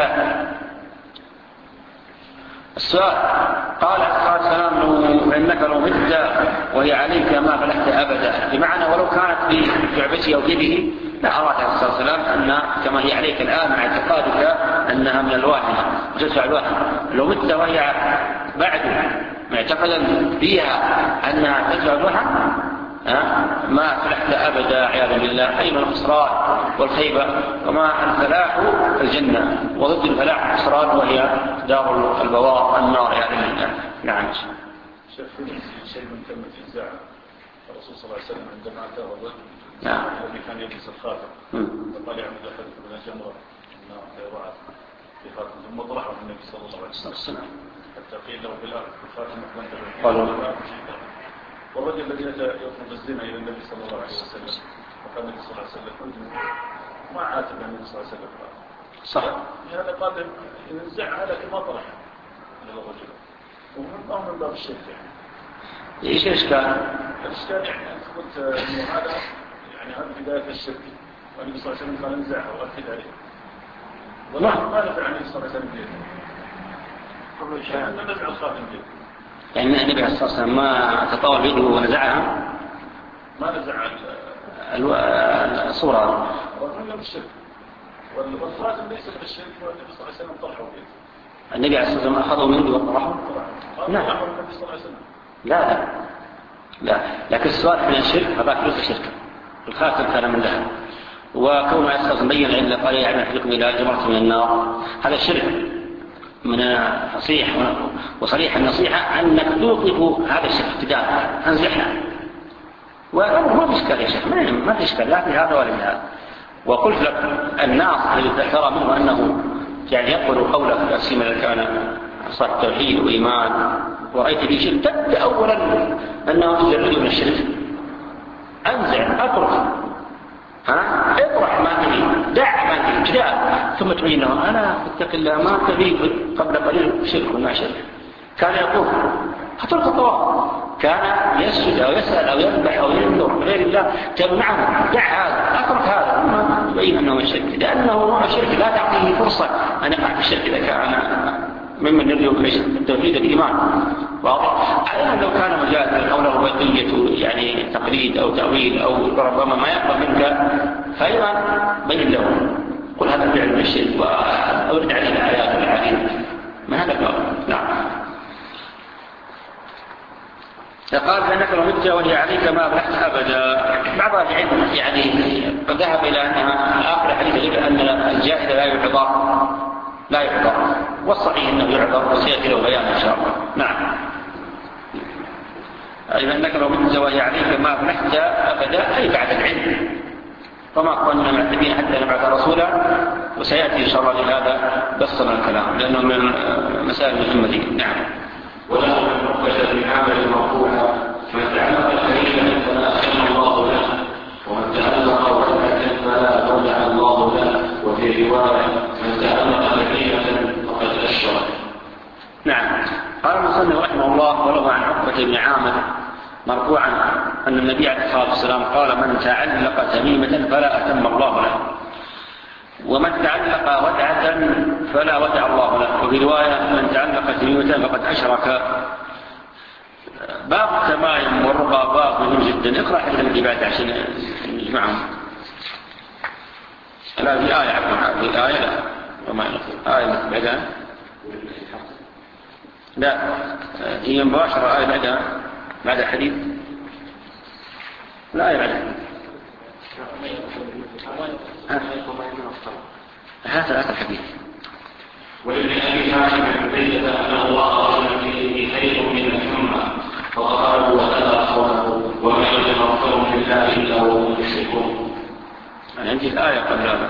السؤال قال عليه الصلاة والسلام فإنك لو مت وهي عليك ما فلحت أبدا بمعنى ولو كانت في جعبته أو يده لأراد عليه الصلاة والسلام أن كما هي عليك الآن مع اعتقادك أنها من الواهنة وتدفع الواهنة لو مت وهي بعد معتقدا فيها أنها تدفع الواهنة ما فلحت أبدا عياذا بالله. أي من الخسران والخيبة وما الفلاح الجنة وضد الفلاح الخسران وهي دار البوار النار عياذا بالله. نعم. شيخ شيء من كلمة إنزاع الرسول صلى الله عليه وسلم عندما أتاه الرجل نعم الذي كان يلبس الخاتم فقال يعمل أحدكم من الجمرة النار فيضعه في خاتم ثم طرحه النبي صلى الله عليه وسلم حتى قيل له في الأرض الخاتم قالوا والرجل الذي أتى يطلب الزنا إلى النبي صلى الله عليه وسلم وقال النبي صلى الله عليه وسلم ما عاتب النبي صلى الله عليه وسلم صح هذا قال ينزعها لكن ما طرح للرجل ومن من باب الشرك يعني. ايش الاشكال؟ الاشكال يعني انت قلت انه هذا يعني هذا بدايه الشرك والنبي صلى الله عليه وسلم قال انزعها واكد عليه والله ما نفع النبي صلى الله عليه وسلم بيده قبل الشيء ان نزع الخاتم بيده يعني النبي عليه الصلاة والسلام ما تطاول بيده ونزعها ما نزع الصورة وقلنا بالشرك والخاتم ليس بالشرك والنبي صلى الله عليه وسلم طرحه بيده. النبي عليه الصلاة والسلام أخذه من يده وطرحه؟ لا لا لا لا لكن السؤال من الشرك هذاك ليس شركا. الخاتم كان من ذهب وكونه عليه الصلاة مبين إلا قال يعمل أحدكم إلى جمرة من النار هذا شرك من فصيح وصريح النصيحة أنك توقف هذا الشرك ابتداء أنزحنا والأمر ما في إشكال يا شيخ ما في إشكال لا في هذا ولا في هذا. وقلت لك الناس الذي ترى منه أنه يعني يقبل قوله في السيما الذي كان صار توحيد وإيمان ورأيت به شرك تبدأ أولا أنه تجرده من الشرك أنزع أطرح ها اطرح ما تبي دع ما تبي ابتداء ثم تبين لهم أنا اتق الله ما تبي قبل قليل شرك وما شرك كان يقول هتلقى الطواف كان يسجد أو يسأل أو يذبح أو ينذر غير الله تمنعه، دع هذا، أترك هذا، ثم تبين أنه الشرك، لأنه نوع الشرك لا تعطيه فرصة أن يقع في الشرك إذا كان ممن يرجو التوحيد الإيمان. واضح؟ أيضا لو كان مجازا أو له بقية يعني تقليد أو تأويل أو ربما ما يقبل منك، فأيضا بين له، قل هذا فعل من الشرك وأورد عليه الآيات والأحاديث ما هذا الباب. نعم. فقال فإنك لو مت وهي عليك ما أبلحت أبدا. بعض العلم يعني قد ذهب إلى أنها آخر حديث غير أن الجاهل لا يعذر لا يعذر، والصحيح أنه يعذر وسيأتي له بيان إن شاء الله. نعم. أي فإنك لو مت وهي عليك ما أبلحت أبدا، أي بعد العلم، وما كنا معتبين حتى نبعث رسولا، وسيأتي إن شاء الله لهذا بسطنا الكلام لأنه من مسائل المهمة. نعم. وله من عقبة من عمل مرفوعا من تعلق الكريمة فلا أسلم الله له، ومن تعلق وجهة فلا وجع الله له، وفي رواية من تعلق كريمة فقد أشرك. نعم. قال المصنف رحمه الله وله عن عقبة بن عامر مرفوعا أن النبي عليه الصلاة والسلام قال من تعلق تميمة فلا أتم الله له، ومن تعلق ودعة فلا ودع الله له، وفي رواية من تعلق تميمة فقد أشرك. باب التمائم والرقى باب مهم جدا. اقرأ حديث الذي بعد عشان نجمعهم. لا في آية عفوا في آية لا وما آية بعدها لا هي مباشرة آية بعدها بعد الحديث لا آية بعدها هذا هذا الحديث. ولابن أبي حاتم بن بيدة أن الله رجل فيه خير من الحمى فقالوا وتلا قوله ومن يغفر لله إلا وهم يشركون. عندي الآية قبل هذا.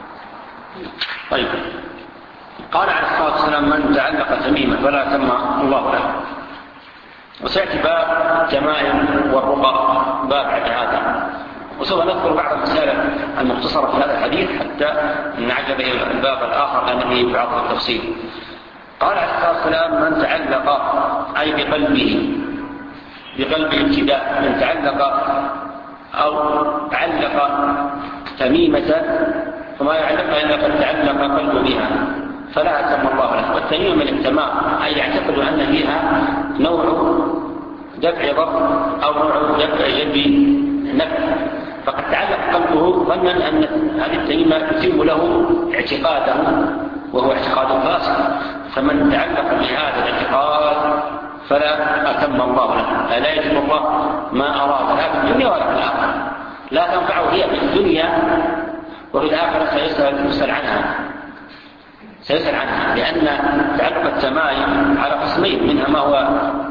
طيب. قال عليه الصلاة والسلام من تعلق تميمة فلا تم الله له. وسيأتي باب التمائم والرقى باب بعد هذا، وسوف نذكر بعض المسائل المختصرة في هذا الحديث حتى نعجب إلى الباب الآخر لأنه فيه بعض التفصيل. قال عليه الصلاة والسلام من تعلق أي بقلبه بقلبه ابتداء، من تعلق أو علق تميمة فما يعلق إلا قد تعلق قلبه بها فلا أتم الله له. والتميم من التمام أي يعتقد أن فيها نوع دفع ضر أو نوع دفع جلب نفع، فقد تعلق قلبه ظنا أن هذه التميمة تتم له اعتقاده وهو اعتقاد فاسد، فمن تعلق بهذا الاعتقاد فلا أتم الله له، لا يتم الله ما أراد لا في الدنيا ولا في الآخرة، لا تنفعه هي في الدنيا وفي الآخرة سيسأل عنها سيسأل عنها لأن تعلق التمائم على قسمين، منها ما هو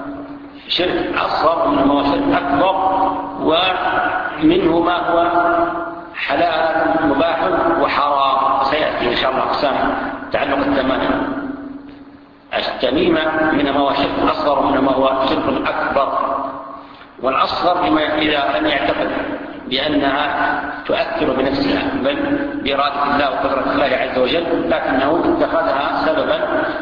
شرك أصغر ومنه ما هو شرك أكبر، ومنه ما هو حلال مباح وحرام. سيأتي إن شاء الله أقسام تعلق التمائم. التميمة منها ما هو شرك أصغر ومنها ما هو شرك أكبر، والأصغر لما إذا لم يعتقد بأنها تؤثر بنفسها بل بإرادة الله وقدرة الله عز وجل، لكنه اتخذها سببا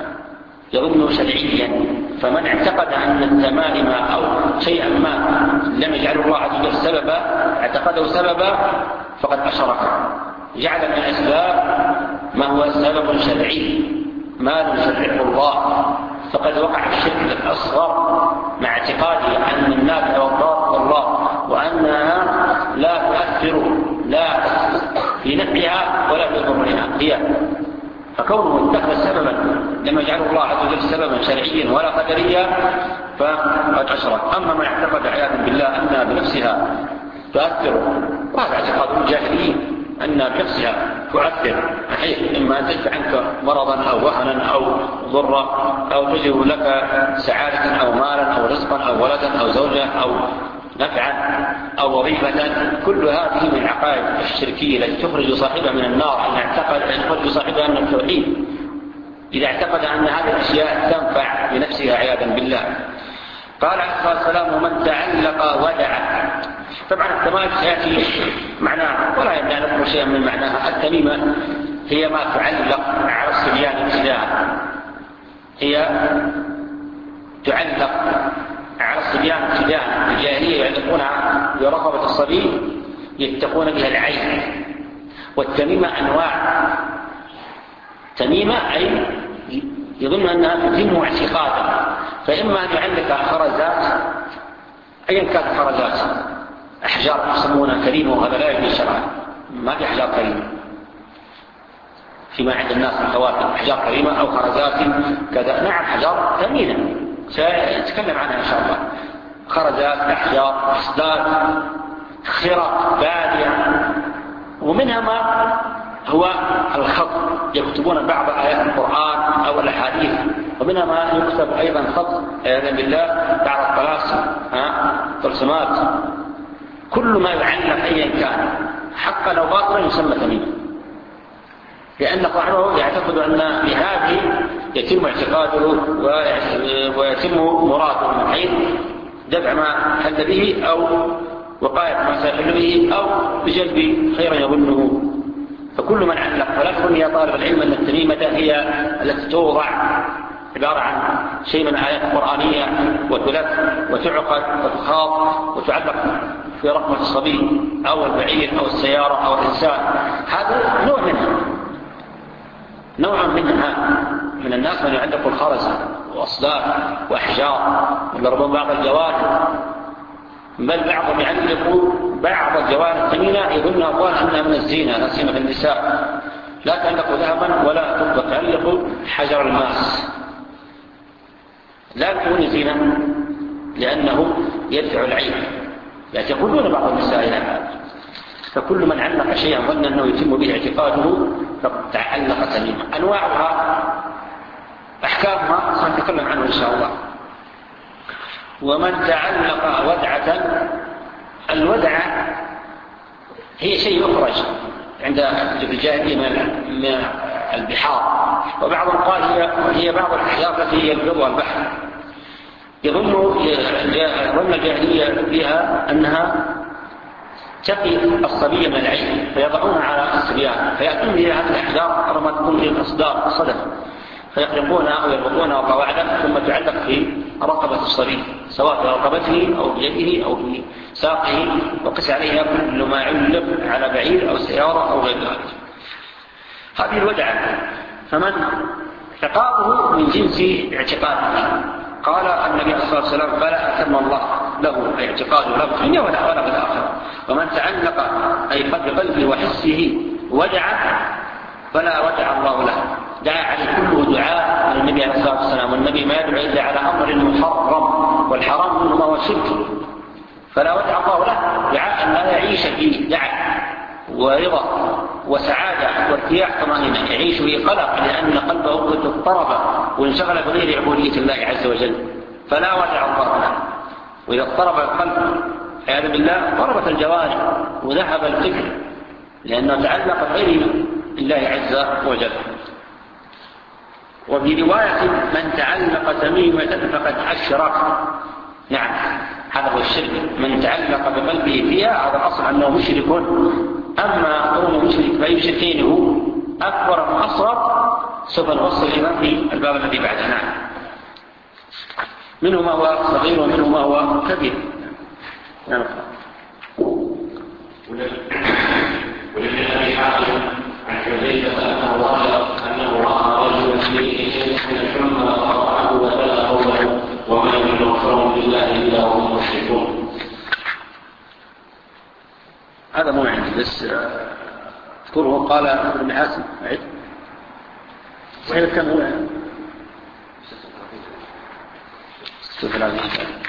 يظن شرعيا. فمن اعتقد أن التمائم أو شيئا ما لم يجعله الله عز وجل سببا اعتقده سببا فقد أشرك، جعل من الأسباب ما هو سبب شرعي ما لم يشرعه الله، فقد وقع في الشرك الأصغر مع اعتقاده أن النافع والضار الله وأنها لا تؤثر لا في نفعها ولا في ضرها هي، فكونه اتخذ سببا لما يجعله الله عز وجل سببا شرعيا ولا قدريا فقد أشرك. أما من اعتقد عياذا بالله أنها بنفسها تؤثر، وهذا اعتقاد الجاهليين أنها بنفسها تؤثر بحيث إما أن تدفع عنك مرضا أو وهنا أو ضرا أو تجلب لك سعادة أو مالا أو رزقا أو ولدا أو زوجة أو نفعا أو وظيفة، كل هذه من العقائد الشركية التي تخرج صاحبها من النار إن اعتقد تخرج صاحبها من التوحيد إذا اعتقد أن هذه الأشياء تنفع بنفسها عياذا بالله. قال عليه الصلاة والسلام ومن تعلق ودع. طبعا التمائم سيأتي معناها ولا يمنع نذكر شيئا من معناها. التميمة هي ما تعلق على الصبيان ابتداء، هي تعلق على الصبيان ابتداء في الجاهلية يعلقونها برقبة الصبي يتقون بها العين. والتميمة أنواع. تميمة أي يظن أنها تتم اعتقادا، فإما أن يعلق خرزات أيا كانت خرزات، أحجار يسمونها كريمة وهذا لا يجوز شرعا، ما في أحجار كريمة فيما عند الناس من خواتم، أحجار كريمة أو خرزات كذا. نعم حجار ثمينة سنتكلم عنها إن شاء الله. خرزات، أحجار، أصداد، خرق، بادية، ومنها ما هو الخط، يكتبون بعض آيات القرآن أو الأحاديث، ومنها ما يكتب أيضا خط عياذا بالله بعض الطلاسم، طلسمات. كل ما يعلق أيا كان حتى لو باطلا يسمى تميما، لأن صاحبه يعتقد أن بهذه يتم اعتقاده ويتم مراده من حيث دفع ما حل به أو وقاية ما سيحل به أو بجلب خيرا يظنه. فكل من علق، فلا تظن يا طالب العلم أن التميمة هي التي توضع عبارة عن شيء من آيات قرآنية وتلف وتعقد وتخاط وتعلق في رقبة الصبي أو البعير أو السيارة أو الإنسان. هذا نوع منها، نوع منها من الناس من يعلق الخرز وأصداد وأحجار وضربون بعض الجوانب، بل بعضهم يعلق بعض الجوانب الثمينة يظن أقوال أنها من الزينة، لا سيما في النساء. لا تعلق ذهبا ولا فضة، تعلق حجر الماس، لا تكون زينة لأنه يدفع العين، يقولون بعض النساء هذا. فكل من علق شيئا ظن أنه يتم به اعتقاده فقد تعلق تميما. أنواعها أحكامها سنتكلم عنه إن شاء الله. ومن تعلق ودعة، الودعة هي شيء يخرج عند الجاهلية من البحار، وبعضهم قال هي, هي بعض الأحجار التي يلقضها البحر. يظن ظن الجاهلية بها أنها تقي الصبي من العين، فيضعونها على الصبيان فيأتون بها هذه الأحجار رغم تكون في الأصدار صدف، فيخلقونها أو يربطونها قواعدا ثم تعلق في رقبة الصبي سواء في رقبته أو في يده أو في ساقه، وقس عليها كل ما علق على بعير أو سيارة أو غير ذلك. هذه الودعة. فمن عقابه من جنس اعتقاده. قال النبي صلى الله عليه وسلم فلا أتم الله له اعتقاده لا في الدنيا ولا ولا في الآخرة. ومن تعلق أي بقلبه وحسه ودعة فلا ودع الله له. دعا عليه كله دعاء من النبي عليه الصلاة والسلام، والنبي ما يدعو إلا على أمر محرم، والحرام منه ما هو شرك، فلا ودع الله له دعاء لا يعيش فيه دعا ورضا وسعادة وارتياح طمأنينة، يعيش في قلق لأن قلبه قد اضطرب وانشغل بغير عبودية الله عز وجل، فلا ودع الله له. وإذا اضطرب القلب عياذا بالله ضربت الجوارح وذهب الفكر لأنه تعلق بغير الله عز وجل. وفي رواية من تعلق تميمة فقد أشرك. نعم هذا هو الشرك، من تعلق بقلبه فيها هذا الأصل أنه مشرك. أما كونه مشرك فأي شركين هو أكبر من أصغر سوف نوصل إلى في الباب الذي بعده. نعم منه ما هو صغير ومنه ما هو كبير. نعم. ولمن أبي حاتم عن حذيفة أنه رأى أنه رأى رجلا فيه شيء من الحمى فرآه وتلا قوله وما يغفرهم بالله إلا هم مشركون. هذا مو عندي بس اذكره. قال ابن حاتم عد صحيح كم هو شوف الآن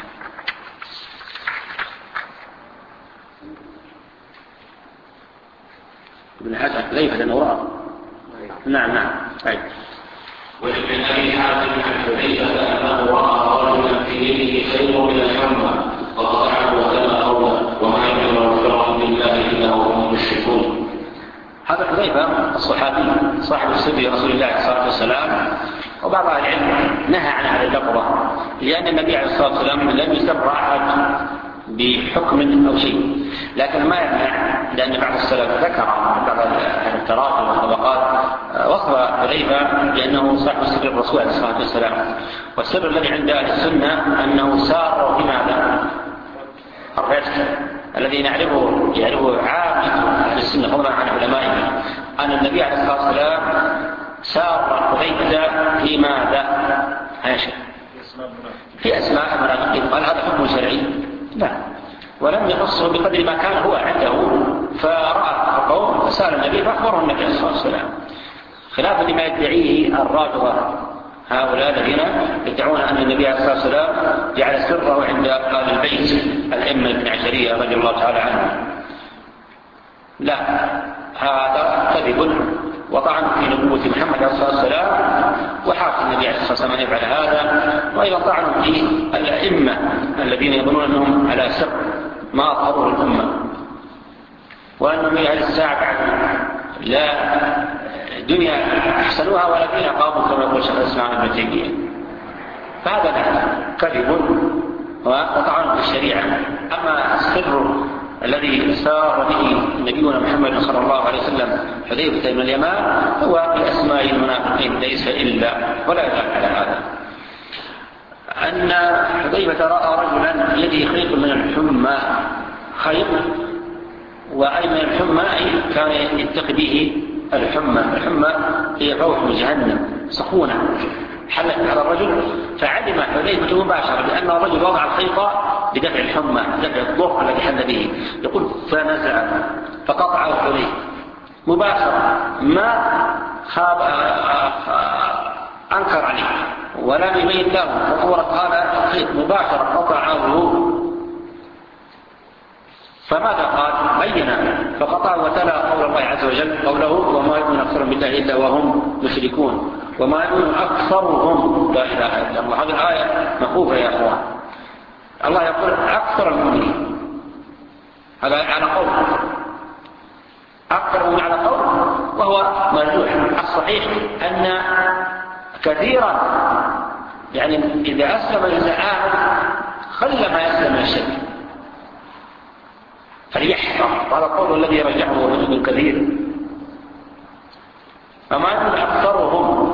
ابن حاتم ليس لأنه رأى. نعم نعم طيب. ولابن أبي حاتم عن حذيفة أنه رأى رجلا في يده شيء من الحمى فقطعه وتلا قوله وما يغفرهم بالله إلا هم مشركون. هذا حذيفة الصحابي صاحب السر رسول الله صلى الله عليه وسلم، وبعض أهل العلم نهى عن هذه اللفظة لأن النبي عليه الصلاة والسلام لم يسر أحد بحكم أو شيء، لكن ما يمنع لأن بعض السلف ذكر بعض التراجم والطبقات وصف حذيفة بأنه صاحب سر الرسول عليه الصلاة والسلام، والسر الذي عند أهل السنة أنه سار في ماذا؟ الرفق الذي نعرفه يعرفه عامة أهل السنة فضلا عن علمائهم، أن النبي عليه الصلاة والسلام سار حذيفة في ماذا؟ عائشة في أسماء المنافقين. قال هذا حكم شرعي؟ لا، ولم يخصه بقدر ما كان هو عنده، فرأى القوم فسأل النبي فأخبره النبي عليه الصلاة والسلام، خلافا لما يدعيه الرافضة هؤلاء الذين يدعون أن النبي عليه الصلاة والسلام جعل سره عند آل البيت الأئمة الاثني عشرية رضي الله تعالى عنهم. لا، هذا كذب وطعن في نبوة محمد عليه الصلاة والسلام، وحاكم النبي عليه الصلاة والسلام يفعل هذا، وأيضا طعن في الأئمة الذين يظنون أنهم على سر ما أظهروا الأمة، وأنهم في هذه الساعة بعد لا دنيا أحسنوها ولا دين قاموا كما يقول شيخ الإسلام ابن تيمية. فهذا كذب وطعن في الشريعة. أما السر الذي سار به نبينا محمد صلى الله عليه وسلم حذيفة بن اليمان هو في أسماء المنافقين ليس إلا، ولا يدل على هذا. أن حذيفة رأى رجلا بيده خيط من الحمى، خيط وأي من الحمى أي كان يتقي به الحمى. الحمى هي فوح من جهنم سخونة حلت على الرجل، فعلم حذيفة مباشرة بأن الرجل وضع الخيط بدفع الحمى، دفع الضر الذي حل به. يقول فنزع فقطعه حذيفة مباشرة، ما خاب أنكر عليه ولم يبين له خطورة هذا الخيط، مباشرة قطعه. فماذا قال؟ بين فقطعه وتلا قول الله عز وجل قوله وما يؤمن أكثرهم بالله إلا وهم مشركون، وما يؤمن أكثرهم لا إله إلا الله. هذه الآية مخوفة يا أخوان. الله يقول أكثر المؤمنين، هذا على قول أكثر من على قول، وهو مرجوح. الصحيح أن كثيرا يعني إذا أسلم الزعام خلى ما يسلم من الشرك فليحذر. هذا القول الذي رجحه ابن كثير. فما يؤمن أكثرهم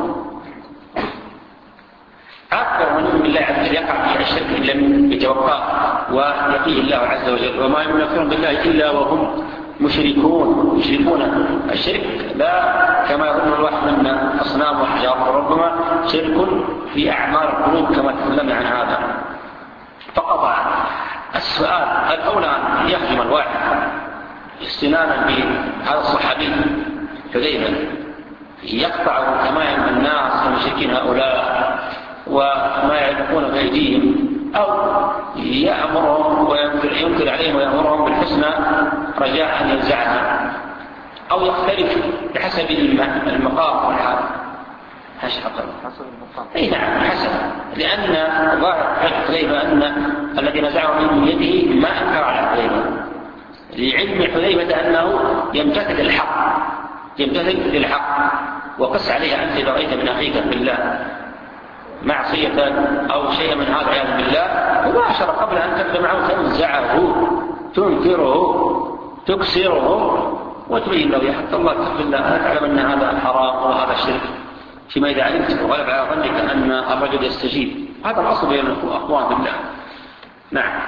أكثر من يؤمن بالله عز وجل يقع في الشرك إن لم يتوقع ويقيه الله عز وجل. وما يؤمن أكثرهم بالله إلا وهم مشركون. يشركون الشرك لا كما يظن الواحد من أصنام وأحجار، وربما شرك في أعمال القلوب كما تكلمنا عن هذا. فقطع. السؤال الأولى أن يهجم الواحد استنانا بهذا الصحابي حذيفة يقطع كما يعلم الناس المشركين هؤلاء وما يعلقون بأيديهم، أو يأمرهم وينكر عليهم ويأمرهم بالحسنى رجاء أن ينزعها، أو يختلف بحسب المقام والحال. حسب المقام. أي نعم حسب، لأن ظاهر حذيفة أن الذي نزعه من يده ما أنكر على حذيفة، لعلم حذيفة أنه يمتثل الحق يمتثل للحق. وقس عليها أنت إذا رأيت من أخيك بالله معصية أو شيء من هذا عياذ بالله مباشرة قبل أن تبدأ معه تنزعه تنكره تكسره وتبين له يا حتى الله تقول الله تعلم أن هذا حرام وهذا شرك، فيما إذا علمت وغلب على ظنك أن الرجل يستجيب. هذا الأصل بين الأخوان بالله. نعم.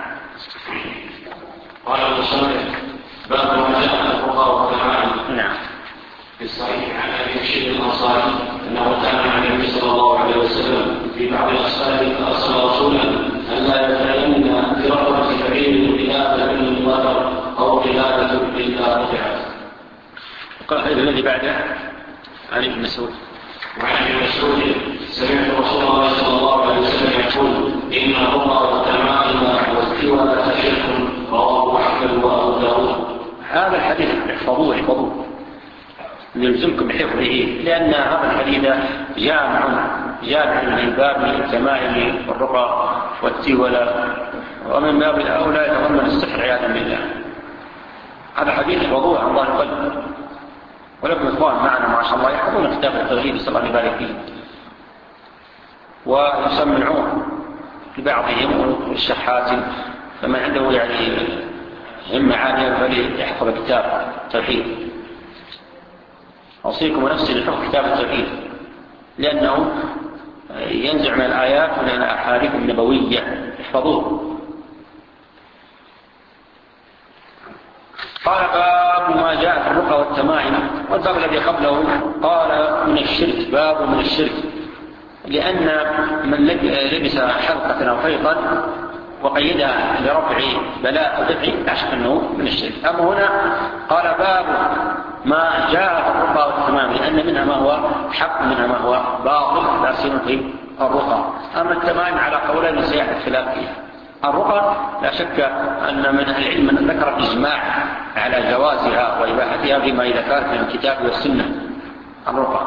قال المصنف باب ما جاء في الفقهاء والعلماء. نعم. في الصحيح عن ابي بشير الانصاري انه كان عن النبي صلى الله عليه وسلم في بعض الاصحاب ارسل رسولا الا يتعين في رقبه كبير قلاده من الوتر او قلاده الا رفعت. قال هذا الذي بعده عن ابن مسعود. وعن ابن مسعود سمعت رسول الله صلى الله عليه وسلم يقول ان الرقى والتمائم والتولى شرك رواه احمد وابو داود. هذا الحديث احفظوه احفظوه يلزمكم بحفظه، لأن هذا الحديث جامع جامع من باب التمائم والرقى والتولى، ومن باب الأولى يتضمن السحر عياذا بالله. هذا حديث احفظوه عن ظهر القلب، ولكم إخوان معنا ما شاء الله يحفظون كتاب التغريب صلى الله عليه وسلم ويسمعون لبعضهم والشحات، فمن عنده يعني همة عالية فليحفظ كتاب التوحيد أوصيكم ونفسي بحفظ كتاب التوحيد، لأنه ينزع من الآيات ومن الأحاديث النبوية، احفظوه. قال باب ما جاء في الرقى والتمائم، والباب الذي قبله قال من الشرك، باب من الشرك، لأن من لبس حلقة أو خيطا وقيدها لرفع بلاء أو دفع لا شك أنه من الشرك. أما هنا قال باب ما جاء في الرقى والتمائم، لأن منها ما هو حق منها ما هو باطل لا سيما في الرقى. أما التمائم على قولين سيحدث الخلاف فيها. الرقى لا شك أن من أهل العلم من ذكر الإجماع على جوازها وإباحتها فيما إذا كانت من الكتاب والسنة الرقى،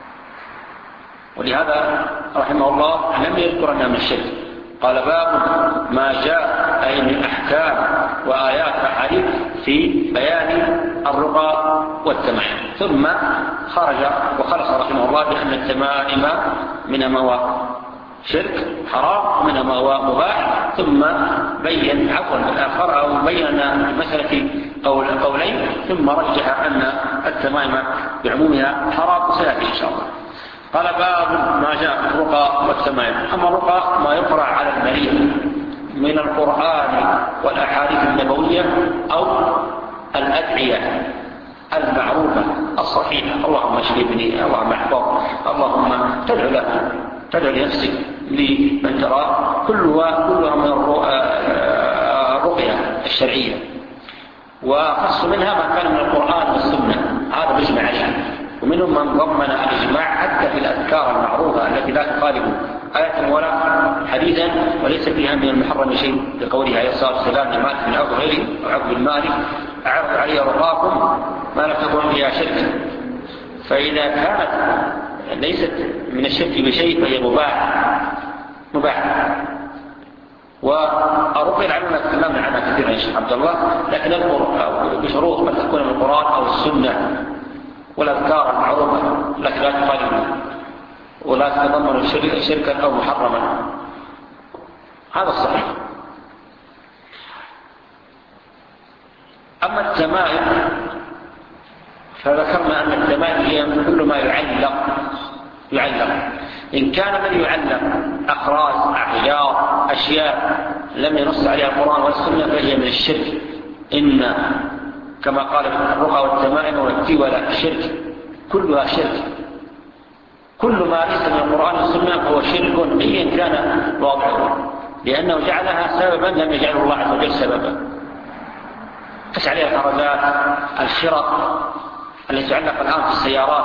ولهذا رحمه الله لم يذكر أنها من الشرك. قال باب ما جاء أي من أحكام وآيات أحاديث في بيان الرقى والتمائم، ثم خرج وخلص رحمه الله بأن التمائم منها ما هو شرك حرام ومنها ما هو مباح، ثم بين عفوا الآخر أو بين مسألة قول قولين، ثم رجح أن التمائم بعمومها حرام، سيأتي إن شاء الله. قال باب ما جاء في الرقى والتمائم. أما الرقى ما يقرأ على المريض من القرآن والأحاديث النبوية أو الأدعية المعروفة الصحيحة، اللهم اشفني، اللهم احفظ، اللهم تدعو له، تدعو لنفسك لمن ترى، كلها كلها من الرقية الشرعية، وخص منها ما كان من القرآن والسنة، هذا بيجمع عليه. ومنهم من ضمن الإجماع حتى في الأذكار المعروفة التي لا تخالف آية ولا حديثا وليس فيها من المحرم شيء، لقوله عليه الصلاة والسلام لمالك بن عوف غيره وعوف بن مالك أعرض علي رقاكم ما لم تكن فيها شرك. فإذا كانت ليست من الشرك بشيء فهي مباح مباح. والرقية العلماء تكلمنا عنها كثيرا يا شيخ عبد الله، لكن أذكر بشروط قد تكون من القرآن أو السنة والأذكار المعروفة التي لا تخالف ولا تتضمن شركا أو محرما، هذا الصحيح. أما التمائم فذكرنا أن التمائم هي كل ما يعلق يعلق إن كان من يعلق أخراج أحجار أشياء لم ينص عليها القرآن والسنة فهي من الشرك، إن كما قال الرقى والتمائم والتولى شرك، كلها شرك. كل ما ليس من القرآن والسنة فهو شرك أيا كان واضحه، لأنه جعلها سببا لم يجعله الله عز وجل سببا. قس عليها الخرزات، الخرق التي تعلق الآن في السيارات،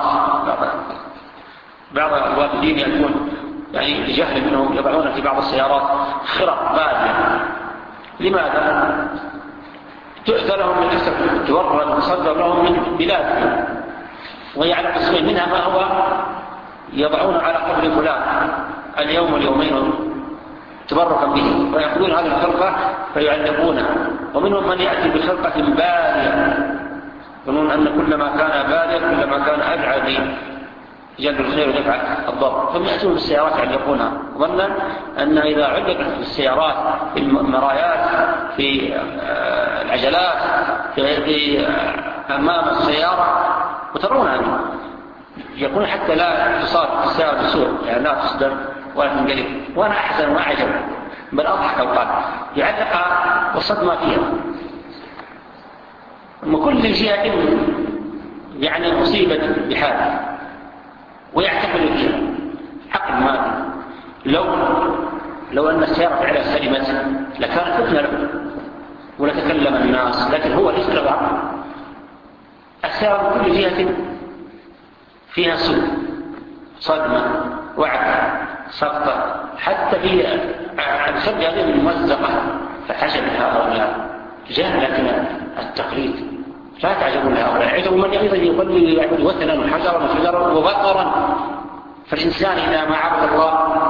بعض الوافدين يكون يعني لجهل منهم يضعون في بعض السيارات خرق بادية. لماذا؟ تؤتى لهم من أسف، تورد وتصدر لهم من بلادهم، وهي على قسمين، منها ما هو يضعون على قبر فلان اليوم واليومين تبركا به ويأخذون هذه الخلقة فيعلقونها، ومنهم من يأتي بخلقة بالية يقولون أن كل ما كان باليا كل ما كان أدعى بجلب الخير ودفع الضر، ثم يأتون بالسيارات يعلقونها ظنا أن إذا علقت في السيارات في المرايات في العجلات في أمام السيارة وترون هذه يكون حتى لا تصاب السيارة بسوء، يعني لا تصدر ولا تنقلب. وأنا أحزن وأعجب بل أضحك أوقات يعلقها والصدمة فيها، وكل جهة يعني أصيبت بحال ويعتقد فيها حق مادي. لو لو أن السيارة فعلا سلمت لكانت فتنة له ولتكلم الناس، لكن هو ليس له عقل. السيارة من كل جهة فيها سوء، صدمة، وعكة، سقطة، حتى في السد هذه الممزقة فتعجب هؤلاء جهلة التقليد. لا تعجبوا لهؤلاء، عجبوا من أيضا يقول يعبد وثنا وحجرا وشجرا وبقرا. فالإنسان إذا ما عبد الله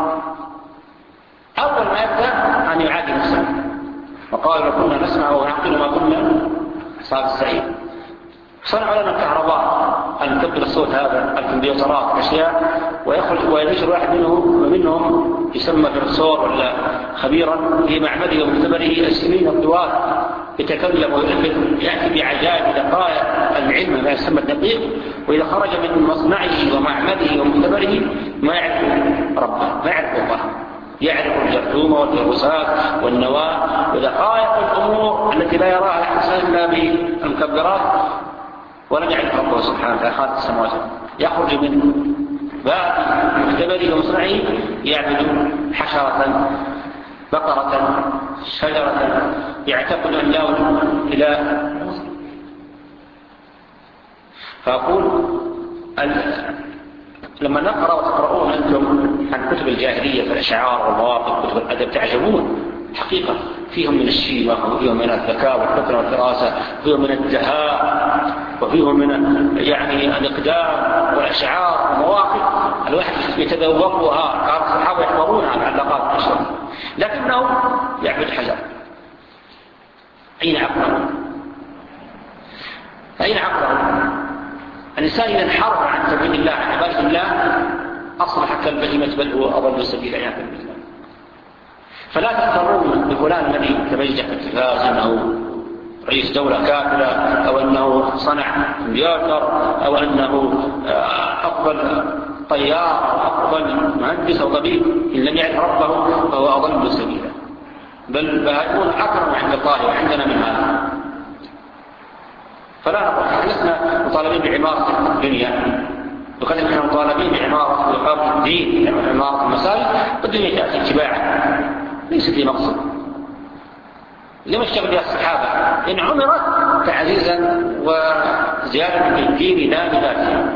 أول ما يبدأ أن يعادي نفسه، وقال لو كنا نسمع ونعقل ما كنا أصحاب السعيد. صنعوا لنا الكهرباء أن تبدل الصوت هذا، الكمبيوترات، أشياء، ويخرج وينشر واحد منهم منهم يسمى بروفيسور ولا خبيرا في معمله ومختبره السنين الطوال يتكلم ويؤلف يأتي بعجائب دقائق العلم ما يسمى الدقيق، وإذا خرج من مصنعه ومعمله ومختبره ما يعرف ربه، ما يعرف الله، يعرف الجرثومة والفيروسات والنواة ودقائق الأمور التي لا يراها الإنسان إلا بالمكبرات، ولم يعرف ربه سبحانه وتعالى خالق السماوات. يخرج من باب مختبره ومصنعه يعبد حشرة، بقرة، شجرة، يعتقد أن لا إله. فأقول لما نقرأ وتقرؤون أنتم عن كتب الجاهلية في الأشعار والمواقف كتب الأدب تعجبون حقيقة، فيهم من الشيمة وفيهم من الذكاء والفطنة والفراسة، وفيهم من الدهاء، وفيهم من يعني الإقدام والأشعار والمواقف الواحد يتذوقها. كان الصحابة يحضرونها العلاقات الأشرف، لكنه يعبد حجر. أين عقله؟ أين عقله؟ الإنسان إذا انحرف عن سبيل الله عن عبادة الله أصبح كالبهيمة بل هو أضل سبيل عياذا بالله. فلا تغترون بفلان الذي تبجح في التلفاز أنه رئيس دولة كافلة، أو أنه صنع كمبيوتر، أو أنه أفضل طيار أو أفضل مهندس أو طبيب. إن لم يعرف ربه فهو أضل سبيلا، بل هيكون أكرم عند الله وعندنا من هذا. فلا نقول نحن لسنا مطالبين بعمارة الدنيا، وقد نحن مطالبين بعمارة وإقامة الدين، عمارة المساجد، والدنيا تأتي اتباعا ليس في مقصد. لما اشتغل بها الصحابة؟ إن عمرت تعزيزا وزيادة في الدين لا بذاته.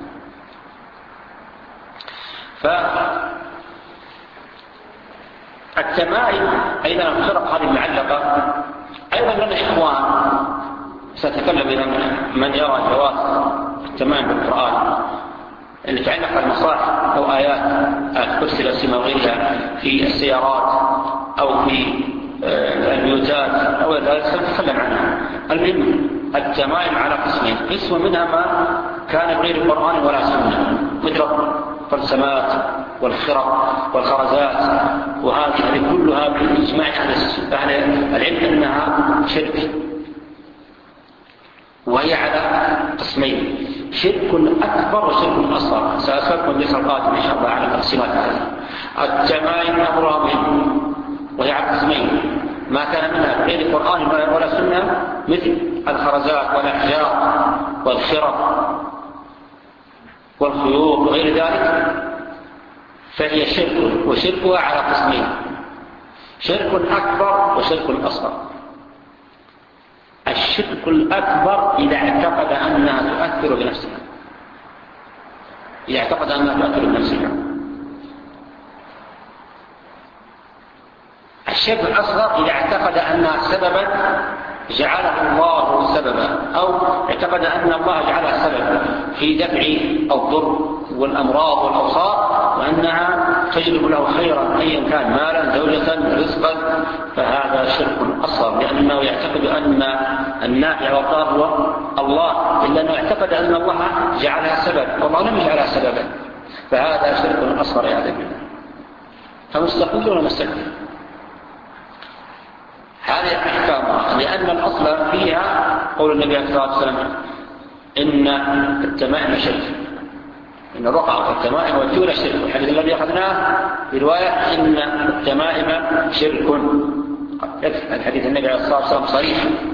فالتمائم أيضا الفرق هذه المعلقة أيضا لنا إخوان، سأتكلم إذا من يرى جواز التمائم بالقرآن اللي تعلق المصاحف أو آيات الكرسي السماوية في السيارات أو في البيوتات أو ذلك سنتكلم عنها. المهم التمائم على قسمين، قسم منها ما كان بغير القرآن ولا سنة، مثل الفلسمات والخرق والخرزات، وهذه كلها بإجماع أهل العلم أنها شرك، وهي على قسمين، شرك أكبر وشرك أصغر. سأذكركم ليس القادم إن شاء الله على تقسيمات هذه. التمائم أمرها مهم، وهي على قسمين، ما كان منها غير القرآن ولا سنة مثل الخرزات والأحجار والخرق والخيوط وغير ذلك، فهي شرك، وشركها على قسمين، شرك أكبر وشرك أصغر. الشرك الأكبر إذا اعتقد أنها تؤثر بنفسها، إذا اعتقد أنها تؤثر بنفسها. الشرك الأصغر إذا اعتقد أنها سببا جعله الله سببا، أو اعتقد أن الله جعلها سببا في دفع الضر والأمراض والأوصار، وأنها تجلب له خيرا أيا كان، مالا زوجة رزقا، فهذا شرك أصغر، لأنه يعتقد أن النافع والضار هو الله، إلا أنه يعتقد أن الله جعلها سبب والله لم يجعلها سببا، فهذا شرك أصغر يا ذا بالله. فمستقل ولا مستقل؟ هذه أحكامها، لأن الأصل فيها قول النبي عليه الصلاة والسلام إن التمائم شرك، إن الرقعة والتمائم والجولة شرك. الحديث الذي أخذناه برواية إن التمائم شرك، الحديث النبي عليه الصلاة والسلام صريح.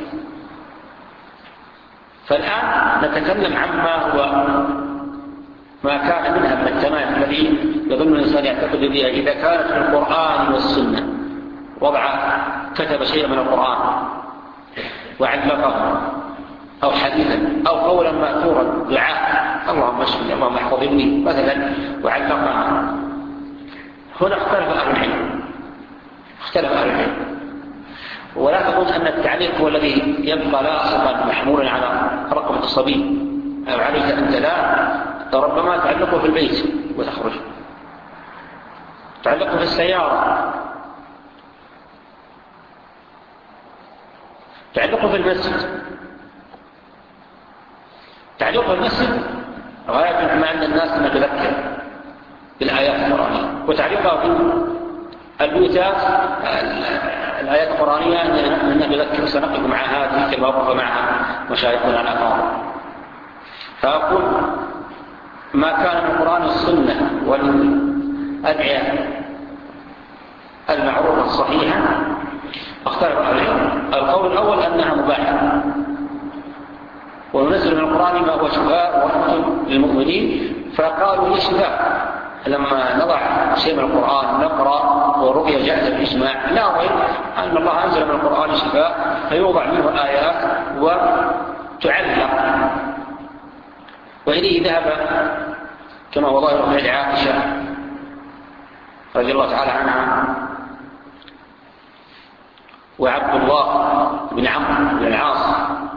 فالآن نتكلم عما هو ما كان منها من التمائم الذي يظن الإنسان يعتقد بها إذا كانت في القرآن والسنة، وضع كتب شيئا من القرآن وعلقه، أو حديثا أو قولا مأثورا دعاء اللهم اشفني اللهم احفظ ابني مثلا وعلقها، هنا اختلف أهل العلم، اختلف أهل العلم. ولا تظن أن التعليق هو الذي يبقى لاصقا محمولا على رقبة الصبي أو عليك أنت، لا، ربما تعلقه في البيت وتخرج، تعلقه في السيارة، تعلقه في المسجد. تعلقه في المسجد غاية ما عند الناس أن نتذكر بالآيات القرآنية، وتعلقه في البيوتات الآيات القرآنية أننا نذكر سنقف مع هذه كما وقف معها مشايخنا الأفاضل. فأقول ما كان من القرآن والسنة والأدعية المعروفة الصحيحة اختلف عليهم. القول الأول أنها مباحة، وننزل من القرآن ما هو شفاء ورحمة للمؤمنين، فقالوا هي شفاء. لما نضع شيء من القرآن نقرأ والرؤية جاءت بالإجماع، لا غير أن الله أنزل من القرآن شفاء فيوضع منه آيات وتعلق. وإليه ذهب كما هو ظاهر من عائشة رضي الله تعالى عنها وعبد الله بن عمرو بن العاص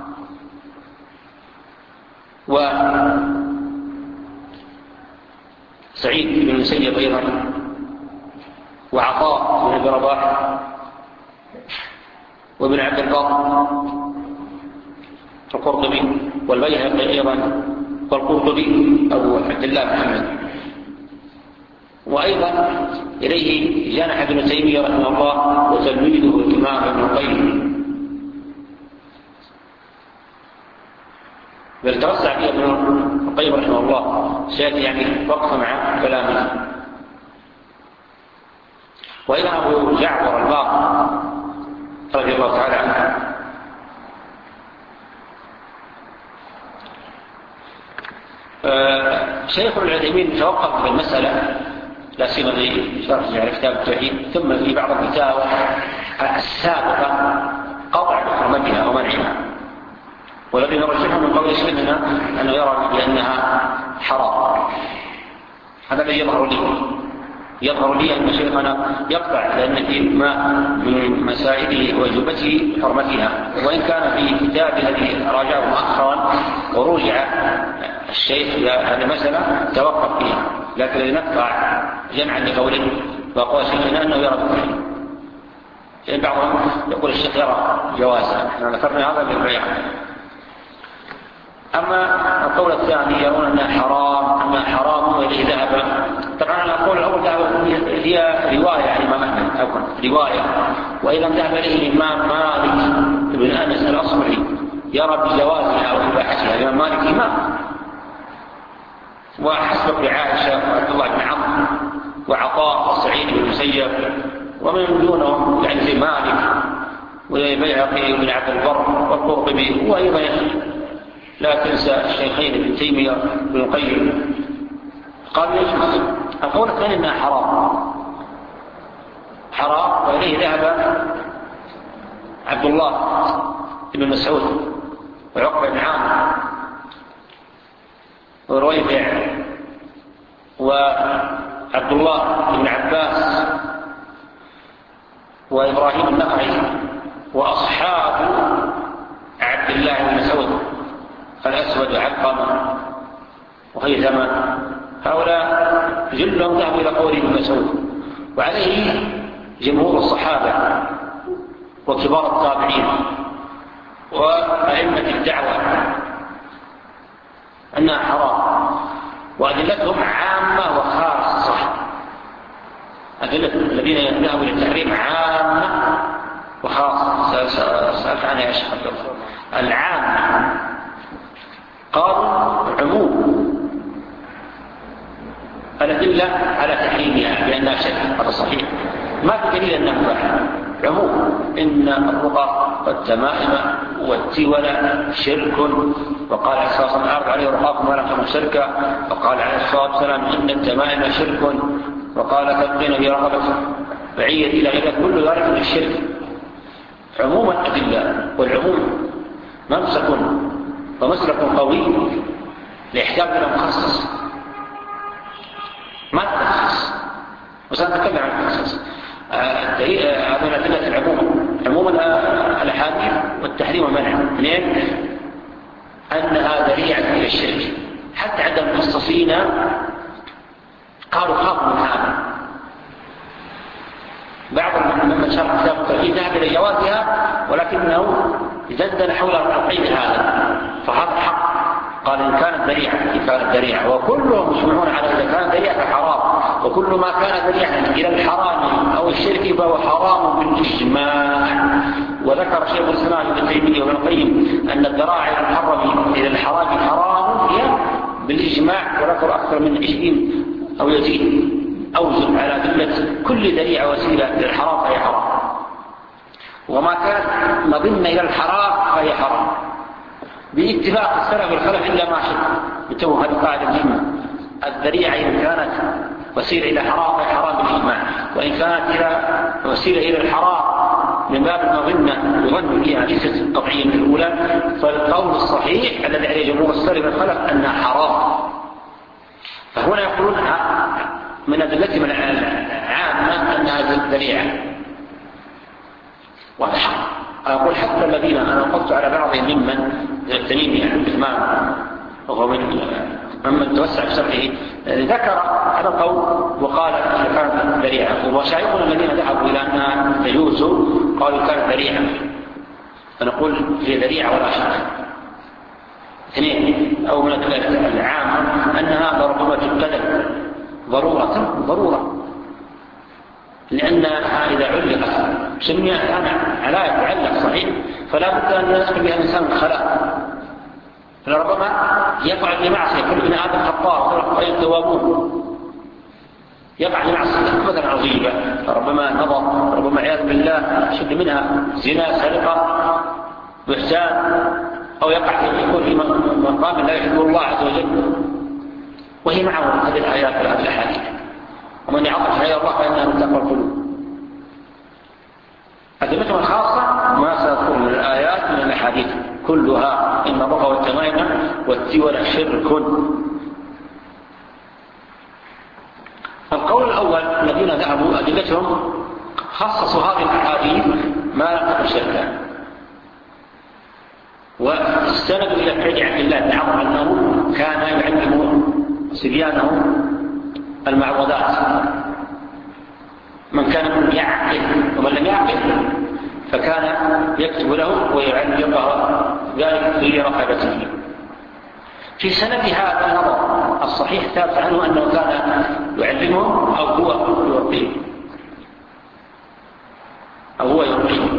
وسعيد بن المسيب أيضا وعطاء بن أبي رباح وابن عبد البر القرطبي والبيهقي أيضا والقرطبي أبو عبد الله محمد. وأيضا إليه جنح ابن تيمية رحمه الله وتلميذه الإمام ابن القيم، بل توسع فيه ابن القيم رحمه الله، سيأتي يعني وقف مع كلامه. وإلى أبو جعفر الباقر رضي الله تعالى عنه شيخ العثيمين توقف في المسألة لا سيما في شرح كتاب التوحيد، ثم في بعض الفتاوى السابقة قطع بحرمتها ومنعها. والذي نرجحه من قول شيخنا أنه يرى بأنها حرام. هذا الذي يظهر لي يظهر لي أن شيخنا يقطع، لأن في ما من مسائله وجوبته حرمتها، وإن كان في كتاب الذي راجعه مؤخرا ورجع الشيخ إلى هذه المسألة توقف فيها، لكن الذي نقطع جمعا لقوله وقال شيخنا أنه يرى بالتحريم. يعني بعضهم يقول الشيخ يرى جوازها، احنا ذكرنا هذا بالبيان. أما القول الثاني يرون أنها حرام أنها حرام وإليه ذهب. طبعا القول الأول ذهب هي رواية عن الإمام أحمد أو رواية، وإذا ذهب إليه الإمام مالك بن أنس الأصبحي يرى بجوازها وإباحتها. الإمام مالك إمام، وحسب عائشة وعبد الله بن عمرو وعطاء وسعيد بن المسيب ومن دونهم يعني زي مالك والبيهقي وابن عبد البر والقرطبي وأيضا لا تنسى الشيخين ابن تيمية بن القيم قالوا يجوز. القول الثاني انها حرام حرام وإليه ذهب عبد الله بن مسعود وعقبة بن عامر ورويبع وعبد الله بن عباس وإبراهيم النخعي وأصحاب عبد الله بن مسعود الأسود وعلقمة وهيثمة، هؤلاء جلهم ذهبوا إلى قول ابن مسعود، وعليه جمهور الصحابة وكبار التابعين وأئمة الدعوة أنها حرام، وأدلتهم عامة وخاصة. أدلة الذين ذهبوا للتحريم عامة وخاصة. سألت عنها يا شيخ العامة قالوا عموم الأدلة على تحريمها بأنها شرك، هذا صحيح، ما في دليل أنها مباحة. عموم إن الرقى والتمائم والتولى شرك، وقال عليه الصلاة والسلام أعرض عليه رقاكم ولا تكونوا شركا، وقال عليه الصلاة والسلام إن التمائم شرك، وقال تبقين في رقبة بعيد إلى غير كل ذلك من الشرك. عموم الأدلة، والعموم ممسك ومسلك قوي لاحتاج إلى مخصص، ما تخصص، وسنتكلم عن التخصيص. هذا من أدلة العموم، عموم الأحاديث والتحريم والمنع. اثنين أنها ذريعة إلى الشرك، حتى عند المخصصين قالوا خافوا من هذا. بعض من شرح كتاب التوحيد ذهب إلى جوازها، ولكنه زدنا حول القيد هذا، فهذا حق. قال إن كانت ذريعة إن كانت ذريعة، وكلهم مجمعون على إذا كانت ذريعة فحرام، وكل ما كان ذريعا إلى الحرام أو الشرك فهو حرام بالإجماع. وذكر شيخ الإسلام ابن تيمية وابن القيم أن الذرائع المحرم إلى الحرام حرام هي بالإجماع، وذكر أكثر من عشرين أو يزيد أوجه على أدلة كل ذريعة وسيلة إلى الحرام فهي حرام، وما كان مضمة إلى الحرام فهي حرام باتفاق السلف والخلف إلا ما شئ. بتوه هذه القاعدة مهمة: الذريعة إن كانت وسيلة إلى حرام فهي حرام بالإجماع، وإن كانت إلى وسيلة إلى الحرام من باب المظنة يظن فيها ليست قطعية من الأولى، فالقول الصحيح الذي عليه جمهور السلف والخلف أنها حرام. فهنا يقولون من أدلتهم العامة أنها ذريعة وهذا حق. أقول حتى الذين أنا وقفت على بعضهم ممن التنين يعني الإمام وهو من ممن توسع في شرحه ذكر هذا القول وقال كانت ذريعة، ومشايخنا الذين ذهبوا إلى أنها تجوز قالوا كانت ذريعة. فنقول هي ذريعة ولا شك. اثنين أو من الأدلة العامة أنها ربما تبتدأ ضرورة ضرورة لأنها إذا علقت سمي أنا لا يتعلق صحيح، فلا بد أن يدخل بها الإنسان الخلاء، فلربما يقع بمعصية. كل ابن آدم خطاء وخير التوابون، يقع بمعصية مثلا عظيمة، ربما نظر، ربما عياذ بالله شد منها زنا، سرقة، بهتان، أو يقع يكون في مقام لا يحب الله عز وجل، وهي معه هذه الآيات وهذه الأحاديث. ومن يعطف حياة الله فإنها من تقوى القلوب. أدلتهم الخاصة ما سأذكر من الآيات من الأحاديث كلها إن الرقى والتمائم والتول شرك. القول الأول الذين ذهبوا أدلتهم خصصوا هذه الأحاديث ما لم تكن شركا، واستندوا إلى فعل عبد الله بن عمرو أنه كان يعلم صبيانه المعوذات، من كان منهم يعقل ومن لم يعقل فكان يكتب له ويعلقها ذلك في رقبته. في سند هذا النظر الصحيح ثابت عنه أنه كان يعلمهم أو هو يرقيه أو هو يرقيه.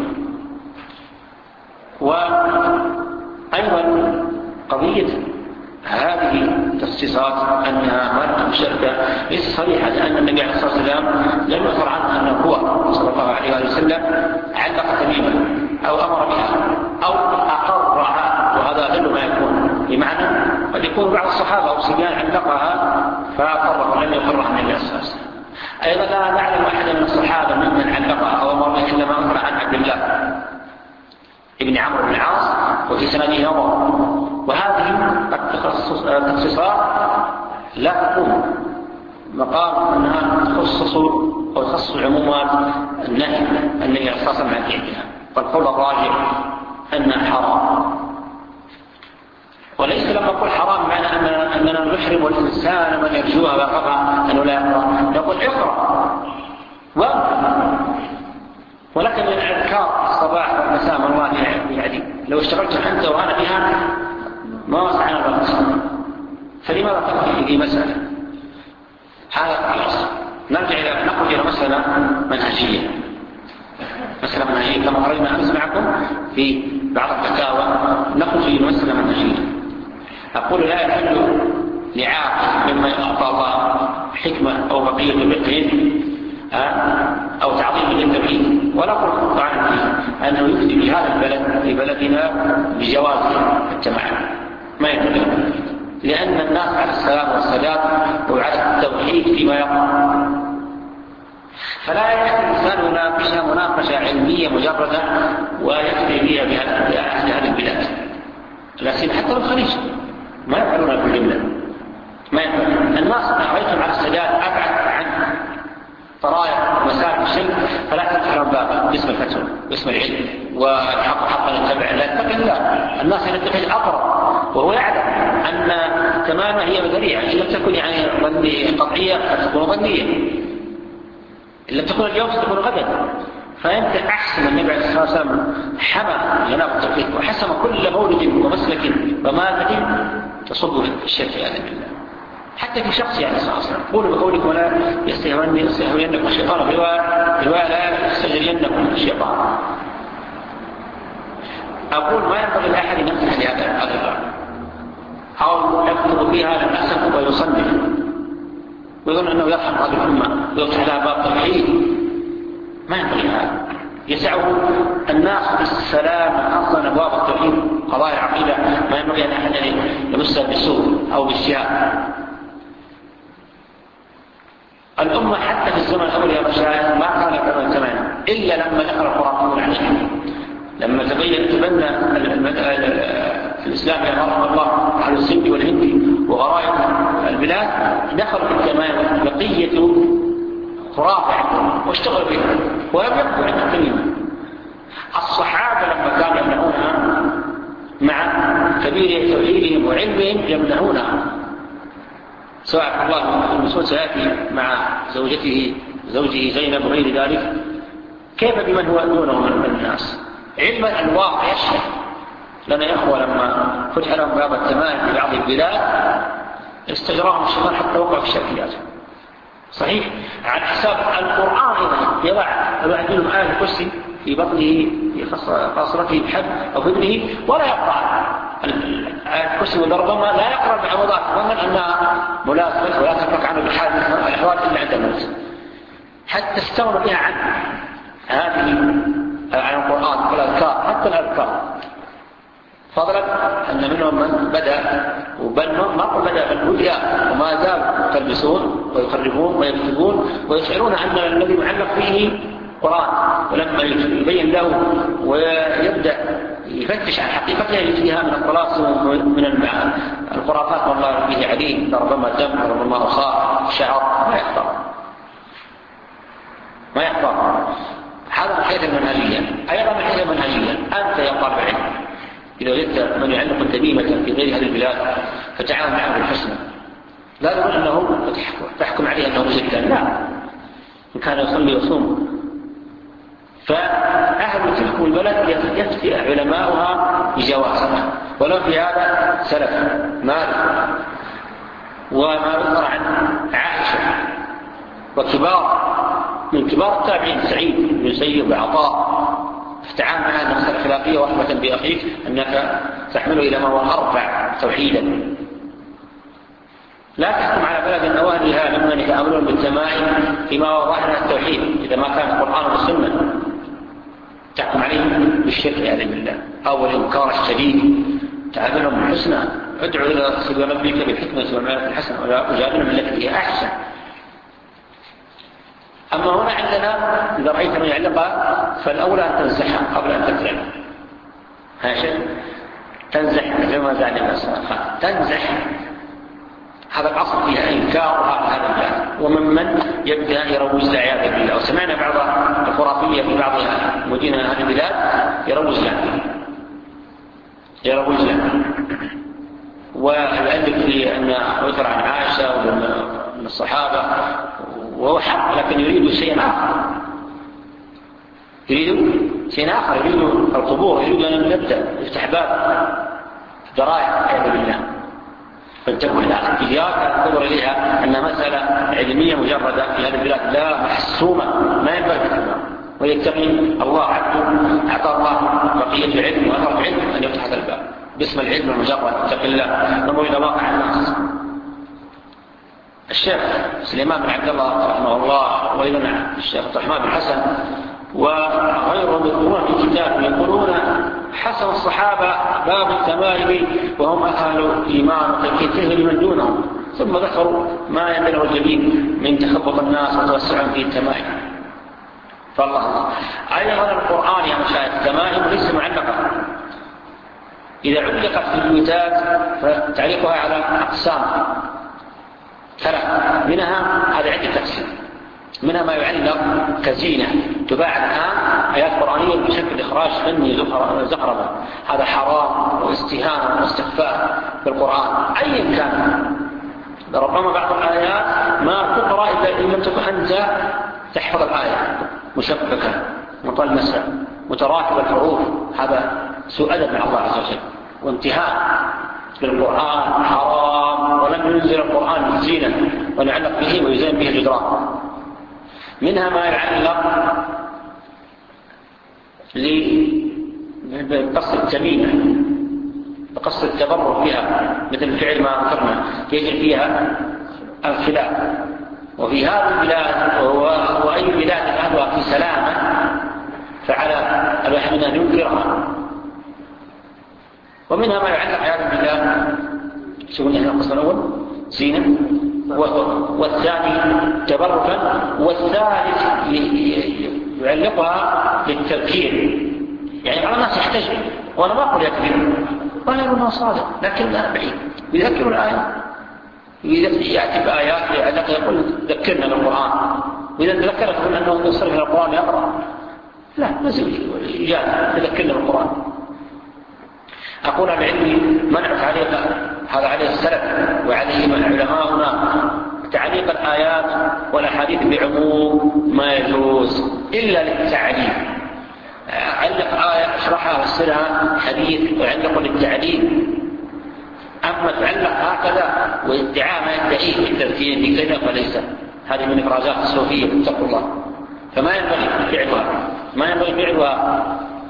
وأيضا قضية هذه التخصيصات أنها مرتب شركة ليس صريحة، لأن النبي عليه الصلاة والسلام لم يخبر عنه أنه هو صلى الله عليه وسلم علق تميما أو أمر بها أو أقرها، وهذا أقل ما يكون، بمعنى قد يكون بعض الصحابة أو صبيان علقها فأقرها ولم يقرها النبي عليه الصلاة والسلام. أيضا لا نعلم أحدا من الصحابة ممن علقها أو أمر بها إلا ما أمر عن عبد الله ابن عمرو بن العاص وفي سنده نظر. وهذه التخصيصات لا تقوم مقام أنها تخصص أو تخصص عمومات النهي النهي الخاصة مع فعلها، فالقول الراجح أنها حرام. وليس لما نقول حرام معنى أننا نحرم الإنسان من يرجوها ويرغبها أنه لا يقرأ، نقول اقرأ وأقرأ، ولكن الأذكار الصباح والمساء مرات يعني لو اشتغلت أنت وأنا بها ما وسعنا الوقت، فلماذا تقضي في مسألة؟ هذا الأصل. نرجع إلى نخرج إلى مسألة منهجية، مسألة منهجية كما قرأنا أمس معكم في بعض الفتاوى، نخرج إلى مسألة منهجية. أقول لا يحل لعاقل مما أعطى الله حكمة أو بقية بقية أو تعظيم للتوحيد، ولا أقول طبعا أنه يفتي بهذا البلد في بلدنا بجواز التمعن، ما يمكن، لأن الناس على السلام والسداد وعلى التوحيد فيما يقع، فلا يكفي الإنسان يناقشها مناقشة علمية مجردة ويكفي بها بأهل هذه البلاد، لا سيما حتى الخليج ما يفعلون بالجملة، ما يفعلون. الناس رأيتم على السداد أبعد عن طرائق ومسائل الشرك، فلا تفتح بابا باسم الفتوى باسم العلم والحق حقا يتبع لا يتقي الله. الناس يتخذ أقرب وهو يعلم أن تماما هي ذريعة، إن لم تكن يعني ظنية قطعية فتكون ظنية، إن لم تكن اليوم ستكون غدا. فأنت أحسن النبي عليه الصلاة والسلام حمى جناب التوحيد وحسم كل مولد ومسلك ومادة تصب في الشرك هذا بالله. حتى في شخص يعني صلى الله عليه وسلم قولوا بقولك ولا يستهوينكم الشيطان، رواية لا يستجرينكم الشيطان. أقول ما ينبغي لأحد أن يفتح لهذا الباب أو يكتب فيها للأسف ويصنف ويظن أنه يرحم هذه الأمة ويفتح لها باب توحيد. ما ينبغي هذا. يسعه الناس بالسلام أصلا أبواب التوحيد قضايا العقيدة، ما ينبغي أن أحد يمسها بالسوء أو بالشهاب. الأمة حتى في الزمن الأول يا مشايخ ما كانت كما تماما إلا لما دخل القرآن عليه، لما تبين تبنى الإسلام يا رحمة الله على السند والهندي وغرائب البلاد دخلوا في التمام بقية خرافة عندهم واشتغلوا بها ولم يبقوا عند التميم. الصحابة لما كانوا يمنعونها مع كبير توحيدهم وعلمهم يمنعونها، سواء عبد الله بن مسعود سيأتي مع زوجته زوجه زينب وغير ذلك، كيف بمن هو دونه من الناس؟ علما الواقع يشهد لنا يا اخوه لما فتح لهم باب التمام في بعض البلاد استجراهم الشيطان حتى وقعوا في الشركيات. صحيح على حساب القرآن أيضا يضع يضع لهم آية الكرسي في بطنه في خاصرته بحد أو في ابنه ولا يقرأ آية الكرسي، ولربما لا يقرأ بعوضات ظنا أنها ملازمة ولا تفرق عنه بحال الأحوال إلا عند الموت، حتى استغنوا بها عن هذه عن القرآن والأذكار حتى الأذكار، فضلا أن منهم من بدأ وبل ما بدأ بالهدى وما زال يلبسون ويخربون ويكتبون ويشعرون أن الذي معلق فيه قرآن، ولما يبين له ويبدأ يفتش عن حقيقتها يجيها من الطلاس ومن الخرافات والله به عليم، ربما دم ربما أخاء شعر ما يحضر ما يحضر. هذا من حيث المنهجية. أيضا من حيث المنهجية أنت يا طالب علم إذا وجدت من يعلق التميمة في غير هذه البلاد فتعامل معه بالحسنى، لا تقول أنه تحكم عليه أنه مشركا، لا، إن كان يصلي ويصوم. فأهل تلك البلد يفتي علماؤها بجوازها، ولو في هذا سلف مالك وما يذكر عن عائشة وكبار من كبار التابعين سعيد بن المسيب وعطاء، فتعامل معها المسألة الخلافية ورحمة بأخيك أنك تحمله إلى ما هو أرفع توحيدا. لا تحكم على بلد النواهيها ممن يتعاملون بالتمائم فيما هو ظاهر التوحيد إذا ما كان القرآن والسنة، تحكم عليهم بالشرك والعياذ بالله أو الإنكار الشديد. تعاملهم بالحسنى، ادعو إلى سبيل ربك بالحكمة والموعظة الحسنة وجادلهم بالتي هي أحسن. أما هنا عندنا إذا رأيت من يعلقها فالأولى أن تنزحها قبل أن تتلعب. هاشم تنزح مثل ما زال الناس تنزح، هذا الأصل فيها إنكار هذا الباب، وممن يبدأ يروج لعياذ بالله. وسمعنا بعض الخرافية في بعض مدينة هذه البلاد يروج لها يروج لها ويؤلف في أن يذكر عن عائشة ومن الصحابة، وهو حق، لكن يريد شيئا آخر، يريد شيئا آخر، يريد القبور، يريد أن يبدأ يفتح باب ذرائع عياذ بالله. فانتبهوا لها، إياك أن تنظر إليها أنها مسألة علمية مجردة في هذه البلاد، لا محسومة، ما ينبغي تكبر، ويتقي الله عبده أعطى الله بقية علم وأثر علم أن يفتح هذا الباب باسم العلم المجرد. اتق الله، انظر إلى واقع الناس. الشيخ سليمان بن عبد الله رحمه الله وأيضا الشيخ عبد الرحمن بن حسن وغيرهم يذكرون في كتاب يقولون حسن الصحابة باب التمائم وهم أهل إيمان وتكفير لمن دونهم، ثم ذكروا ما ينبغي الجميل من تخبط الناس وتوسعهم في التمائم. فالله أيضا القرآن يا مشايخ التمائم ليس معلقة، إذا علقت في البيوتات فتعليقها على أقسام ثلاث، منها هذا عدة تقسيم، منها ما يعلق كزينة تباع الآن آيات قرآنية بشكل إخراج فني زخرفة، هذا حرام واستهانة واستخفاء بالقرآن أيا كان. ربما بعض الآيات ما تقرأ إلا إن لم تكن أنت تحفظ الآية مشبكة مطلسة متراكبة الحروف، هذا سوء أدب مع الله عز وجل وانتهاء بالقرآن، حرام ولم ينزل القرآن زينة ونعلق به ويزين به الجدران. منها ما يعلق لقصد التميمة، بقصد التبرك بها، مثل فعل ما ذكرنا يجري فيها الخلاف. وفي هذه البلاد وأي بلاد أهلها في سلامة فعلى الواحد أن ينكرها. ومنها ما يعلق عياذا بالله شو نحن القسم الأول زينة، والثاني تبركا، والثالث يعلقها للتذكير. يعني بعض الناس يحتج، وأنا ما أقول يكذب ولا يقول أنه صادق، لكن لا بعيد يذكر الآية، يأتي بآيات يعلق يقول ذكرنا بالقرآن، وإذا تذكرت يقول أنه يصرف إلى القرآن يقرأ، لا نزل إياه تذكرنا بالقرآن. أقول العلم منع تعليق هذا عليه السلف وعليه علماؤنا، تعليق الآيات والأحاديث بعموم ما يجوز إلا للتعليم. علق آية اشرحها وفسرها حديث وعلق للتعليم. أما تعلق هكذا وادعاء ما يدعيه في التذكير بكذا فليس، هذه من إفرازات الصوفية اتقوا الله، فما ينبغي فعلها، ما ينبغي فعلها.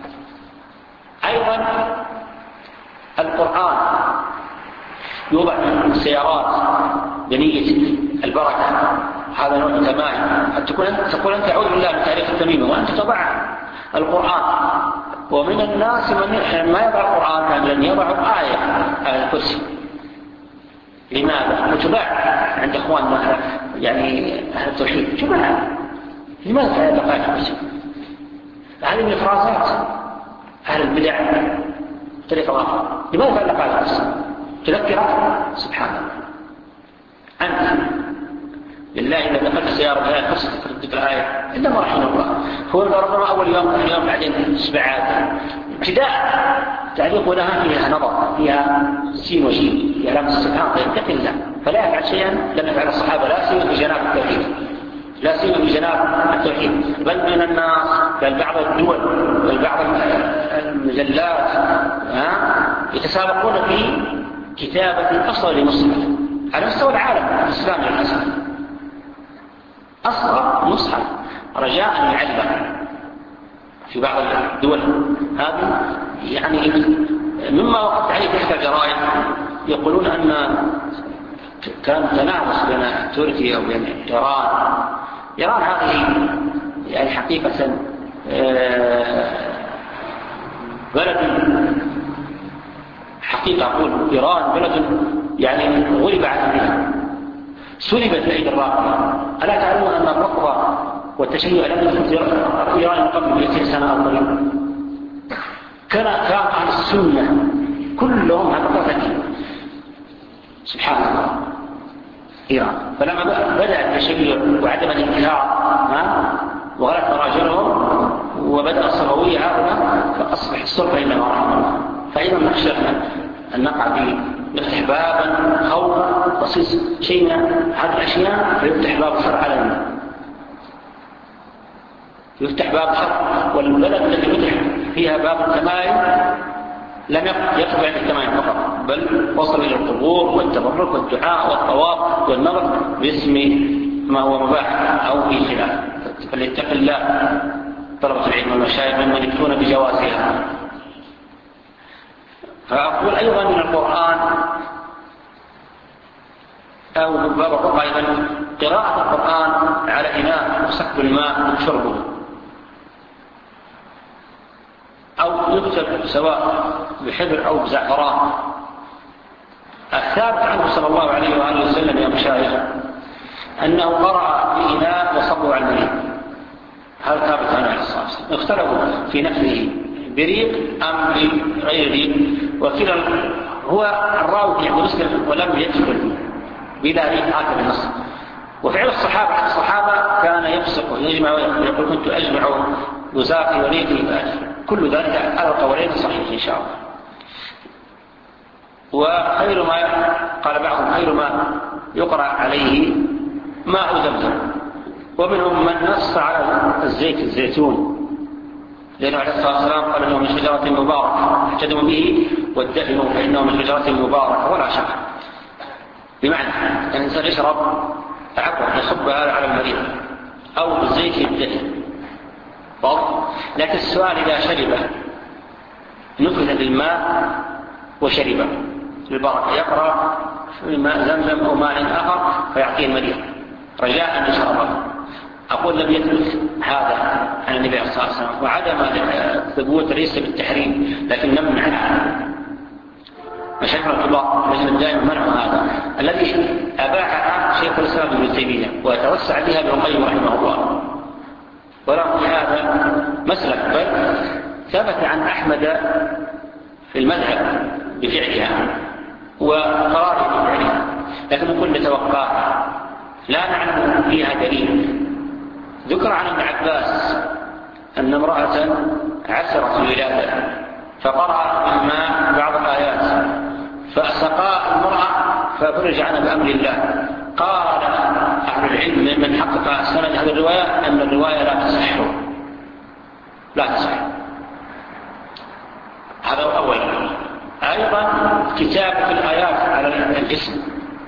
أيضا القرآن يوضع في السيارات بنية البركة، هذا نوع تمام. تقول أنت تقول أنت أعوذ بالله من تعليق التميمة وأنت تضع القرآن. ومن الناس من ما يضع القرآن كاملا يضع آية على الكرسي. لماذا؟ متباع عند إخواننا يعني أهل التوحيد تباع. لماذا تعلق آية الكرسي؟ هذه من إفرازات أهل البدع طريقة أخرى. لماذا تعلق آية الكرسي؟ تذكرك سبحان الله. أنت لله إذا دخلت سيارة بها الكرسي تردد الآية إلا ما رحمه الله. هو ربما أول يوم اليوم بعدين سبعات ابتداء تعليق لها فيها نظر، فيها سين وشين، فيها لامس السبحان فيتقي الله، فلا يفعل شيئا لم يفعل الصحابة لا سيما بجناب التوحيد، لا سيما بجناب التوحيد، بل من الناس بل بعض الدول بل بعض المجلات يتسابقون في كتابة أصل لمصحف على مستوى العالم الإسلامي الأصل أصغر مصحف رجاء يعلق في بعض الدول هذه. يعني مما وقفت عليه تحت الجرائد يقولون أن كان تنافس بين تركيا وبين إيران. إيران هذه يعني حقيقة بلد، حقيقة أقول إيران بلد يعني غلب عليها، سلبت بأيدي الرافضة. ألا تعلمون أن الرفضة والتشيع لم يكن في إيران قبل مئتين سنة أو قريب؟ كان كان أهل السنة كلهم هكذا سبحان الله إيران. فلما بدأ التشيع وعدم الانتهاء وغلت مراجلهم وبدأ الصفوية هؤلاء فأصبح السلطة إلا ما رحمه الله. فإذا نخشى أن نقع في نفتح بابا خوف بسيط شيء من هذه الأشياء فيفتح باب الشر علينا، يفتح باب الشر. والبلد التي فتح فيها باب التمايم لم يقف عند التمايم فقط، بل وصل إلى القبور والتبرك والدعاء والطواف والنظر باسم ما هو مباح أو في خلاف. فليتق الله طلبة العلم والمشايخ ممن يفتون بجوازها. فأقول أيضا من القرآن أو من باب الرقى أيضا قراءة القرآن على إناء وسكب الماء وشربه، أو يكتب سواء بحبر أو بزعفران. الثابت عنه صلى الله عليه وآله وسلم يا مشايخ أنه قرأ في إناء وصبوا على المريض. هذا ثابت عنه عليه الصلاة والسلام. اختلفوا في نفسه بريق أم بغير ريق، وكلا هو الراوي يعني مسلم ولم يدخل بلا ريق هكذا النص. وفعل الصحابة الصحابة كان يفسق ويجمع ويقول كنت أجمع وزاقي وريقي، كل ذلك على القولين صحيح إن شاء الله. وخير ما قال بعضهم خير ما يقرأ عليه ماء زمزم. ومنهم من نص على الزيت الزيتون، لأنه عليه الصلاة والسلام قال إنه من شجرة مباركة احتدموا به وادهنوا فإنه من شجرة مباركة ولا شك. بمعنى أن الإنسان يشرب عفوا يصب هذا على المريض أو الزيت يدهن واضح. لكن السؤال إذا شربه نفذ بالماء وشربه بالبركة يقرأ في ماء زمزم أو ماء آخر فيعطيه المريض رجاء أن يشربه. أقول لم يثبت هذا عن النبي صلى الله عليه وسلم، وعدم الثبوت ليس بالتحريم لكن نمنع مشايخ الكبار لجنة دائما منع هذا الذي أباحها شيخ الإسلام ابن تيمية وتوسع بها ابن القيم رحمه الله، ولا في هذا مسلك بل ثبت عن أحمد في المذهب بفعلها وقراره بفعلها، لكن نقول نتوقعها لا نعلم فيها دليل. ذكر عن ابن عباس أن امرأة عسرت الولادة فقرأ بالماء بعض الآيات فسقى المرأة ففرج عنها بأمر الله. قال أهل العلم من حقق سند هذه الرواية أن الرواية لا تصح لا تصح. هذا أولا. أيضا كتابة الآيات على الجسم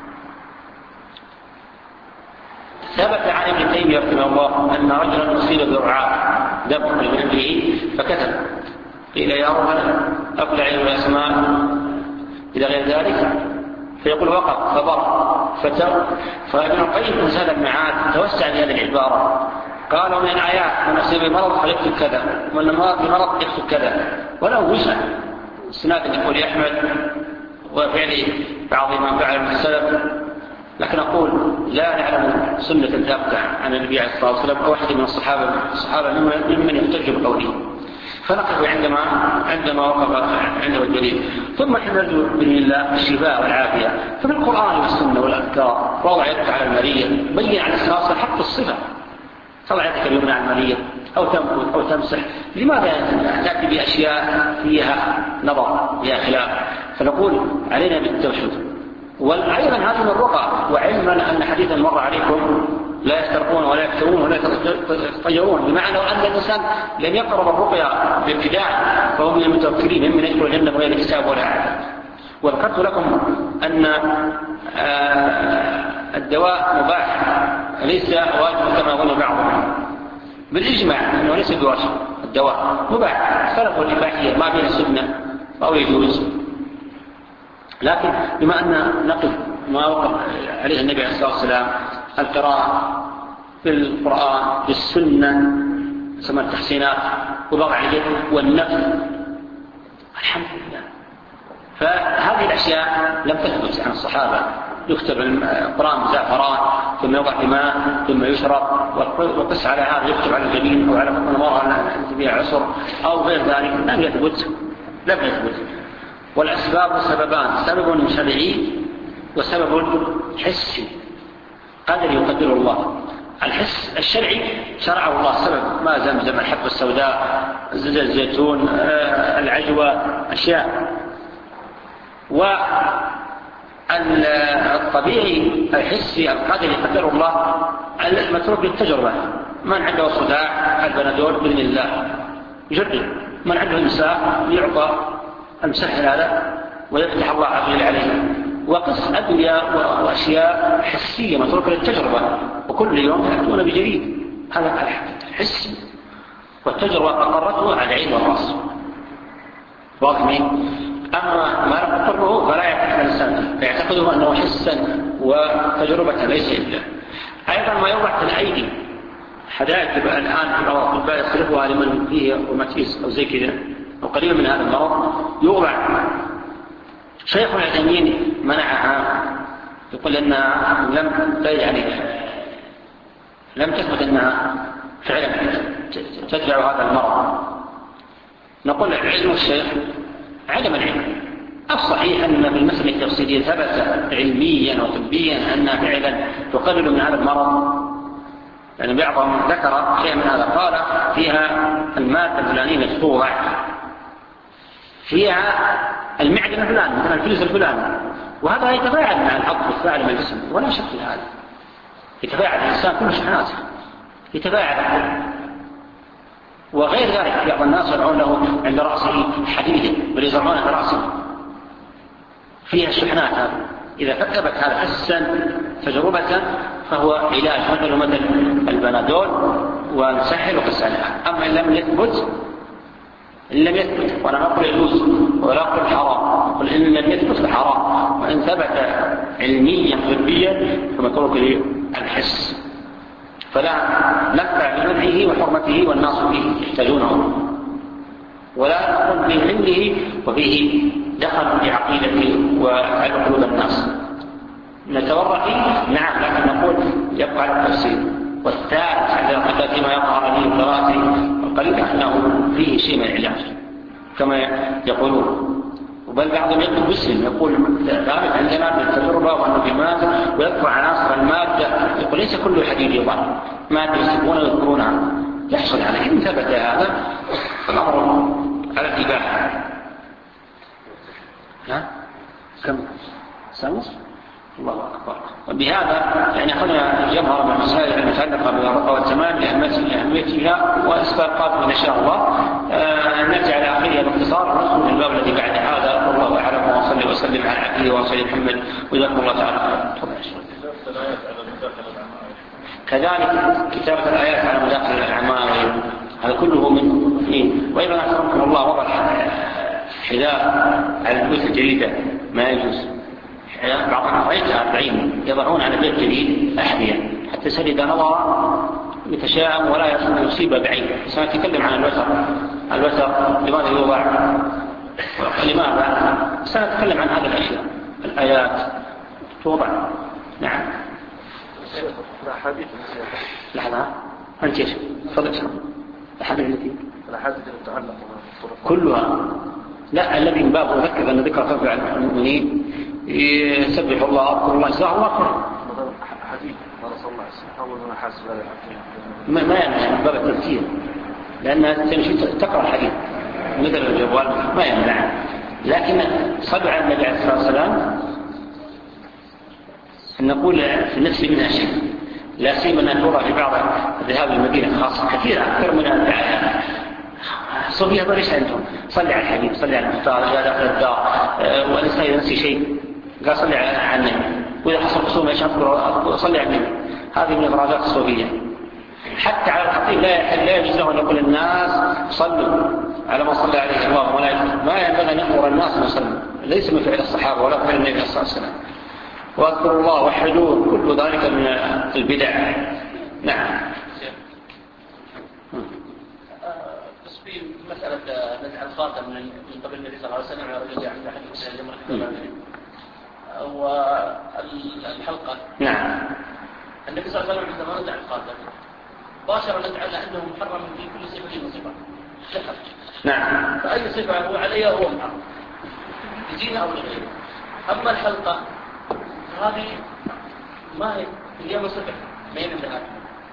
ثبت عن ابن تيمية رحمه الله أن رجلا أصيب برعاف دم من ابنه فكتب قيل يا رب أقلع الأسماء إلى غير ذلك فيقول وقف فبرأ فتر. فابن القيم في زاد المعاد توسع بهذه العبارة قال ومن الآيات من أصيب بمرض فيكتب كذا ومن المرض بمرض يكتب كذا وله وسع سناد يقول أحمد وفعله بعض ما فعل من السلف. لكن أقول لا نعلم سنة ثابتة عن النبي عليه الصلاة والسلام أو أحد من الصحابة الصحابة ممن يحتج بقوله فنقف عندما عندما وقف عنده الدليل. ثم نرجو بإذن الله الشفاء والعافية. ففي القرآن والسنة والأذكار وضع يدك على المريض بين على الأساس حتى الصفة تضع يدك اليمنى على المريض أو تنفذ أو تمسح. لماذا تأتي بأشياء فيها نظر فيها خلاف؟ فنقول علينا بالتوحيد. وأيضا هذه من الرقى وعلما أن حديثا مر عليكم لا يسترقون ولا يكتبون ولا يتطيرون بمعنى أن الإنسان لم يقرب الرقية بابتداء فهو من المتوكلين ممن يدخل الجنة بغير كتاب ولا عدد. وذكرت لكم أن الدواء مباح ليس واجب كما قلنا بعضهم بالإجماع أنه ليس بواجب. الدواء مباح اختلفوا الإباحية ما بين السنة أو يجوز. لكن بما أن نقف ما وقف عليه النبي عليه الصلاة والسلام القراءة في القرآن في السنة سمى التحسينات وضع اليد والنفس الحمد لله. فهذه الأشياء لم تثبت عن الصحابة. يكتب القرآن بزعفران ثم يوضع في ماء ثم يشرب وقس على هذا يكتب على الجبين أو على بطن المرأة تبيع عصر أو غير ذلك لم يثبت لم يثبت. والأسباب سببان سبب شرعي وسبب حسي قدر يقدر الله. الحس الشرعي شرعه الله سبب ما زمزم الحبة السوداء زيت الزيتون العجوة أشياء. والطبيعي الحسي القدر يقدر الله المتروك بالتجربة. من عنده صداع البنادول بإذن الله يجرب. من عنده إمساك يعطى المسهل هذا ويفتح الله عز وجل عليه. وقص أدوية وأشياء حسية متروكة للتجربة وكل يوم يأتون بجديد. هذا الحس والتجربة أقرته على العين والرأس واضح. أما ما لم تقره فلا يعتقد الإنسان فيعتقده أنه حسا وتجربة ليس إلا. أيضا ما يوضع في الأيدي حدائق تبقى الآن في بعض الأطباء يصرفها لمن فيه روماتيزم أو زي كذا أو قريب من هذا المرض يوضع. شيخ العثيمين منعها يقول أنها لم يعني لم تثبت أنها فعلا تدفع هذا المرض. نقول علم الشيخ عدم العلم. الصحيح أن في المسألة التفصيلية ثبت علميا وطبيا أنها فعلا تقلل من هذا المرض. يعني بعضهم ذكر شيء من هذا قال فيها المادة الفلانية تطوع فيها المعدن الفلاني مثلا الفلز الفلاني وهذا يتفاعل مع العضو يتفاعل مع الجسم ولا شك في هذا. يتفاعل الإنسان كل شحناته يتفاعل. وغير ذلك بعض الناس يضعون له عند رأسه حديدة بل يضعونه في رأسه فيها الشحنات هذا إذا ثبت هذا حسا تجربة فهو علاج مثل مثل البنادول ونسهل وقسالها. أما إن لم يثبت إن لم يثبت وأنا ما أقول يجوز ولا أقول حرام، أقول إن لم يثبت فحرام، وإن ثبت علميا طبيا فمتروك للحس، فلا نفع لمنعه وحرمته والناس فيه يحتاجونه، ولا نقول بعلمه وفيه دخل في عقيدته وعلى قلوب الناس نتورع فيه نعم، لكن نقول يبقى على التفسير. والثالث حتى فيما يظهر به القراءة القليلة أنه فيه شيء من العلاج كما يقولون، وبل بعضهم يكتب باسم يقول ثابت عندنا بالتجربة وأنه في مادة ويذكر عناصر المادة، يقول ليس كل حديد يضع مادة يسبون ويذكرونها يحصل عليه. إن ثبت هذا فالأمر على الإباحة. ها كم سنص الله أكبر. وبهذا يعني أخذنا جمهر من المسائل المتعلقة بالرقى والتمام لأهميتها واسترقات إن شاء الله. آه نرجع على آخرها باختصار وندخل في الباب الذي بعد هذا، والله أعلم، وصلي وسلم على عبده ورسوله محمد وجزاكم الله تعالى. كذلك كتابة الآيات على مداخل الأعمال هذا كله من إيه. وإذا أكرمكم الله وضع حذاء على البيوت الجديدة ما يجوز. بعضهم رأيتها أربعين يضعون على بيت جديد أحذية حتى سل إذا نظر يتشاءم ولا يصيب بعين. سنتكلم عن الوتر الوتر لماذا يوضع لماذا سنتكلم عن هذه الأشياء. الآيات توضع نعم. الأحاديث لحظة أنت إيش تفضل شرح الأحاديث التي الأحاديث المتعلقة كلها لا الذي من باب ذكر أن ذكر تنفع المؤمنين يسبح الله أذكر الله يسبح الله أكبر. حديث ما رسول الله أول ما حاسب على ما ما يمنع من باب التفسير لأنها تمشي تقرأ الحديث مثل الجوال ما يمنع، لكن صلوا على النبي عليه الصلاة والسلام نقول في النفس منها شيء لا سيما أن ترى في بعض ذهاب المدينة خاصة كثيرا أكثر من الدعاية صوفيا ضريش عندهم صلي على الحبيب صلي على المختار يا داخل الدار وليس ينسي شيء قال صلي على النبي وإذا حصل خصوم ايش أذكر صلي على النبي. هذه من إفرازات الصوفية. حتى على الخطيب لا لا يجوز له أن يقول الناس صلوا على ما صلى عليه الله وملائكته، ما ينبغي أن يأمر الناس أن يصلوا، ليس من فعل الصحابة ولا فعل النبي صلى الله عليه وسلم. واذكروا الله وحدوه كل ذلك من البدع. نعم. بس في مسألة نزع الخاتم من قبل النبي صلى الله عليه وسلم على رجل عند أحد المسلمين والحلقة. نعم. النبي صلى الله عليه وسلم عندما نزع الخاتم باشر نزع لأنه محرم في كل صفة وصفة دخل. نعم. فأي صفة هو عليها هو محرم لدين أو لغيره. أما الحلقة هذه ما هي هي صفة ما ينبغي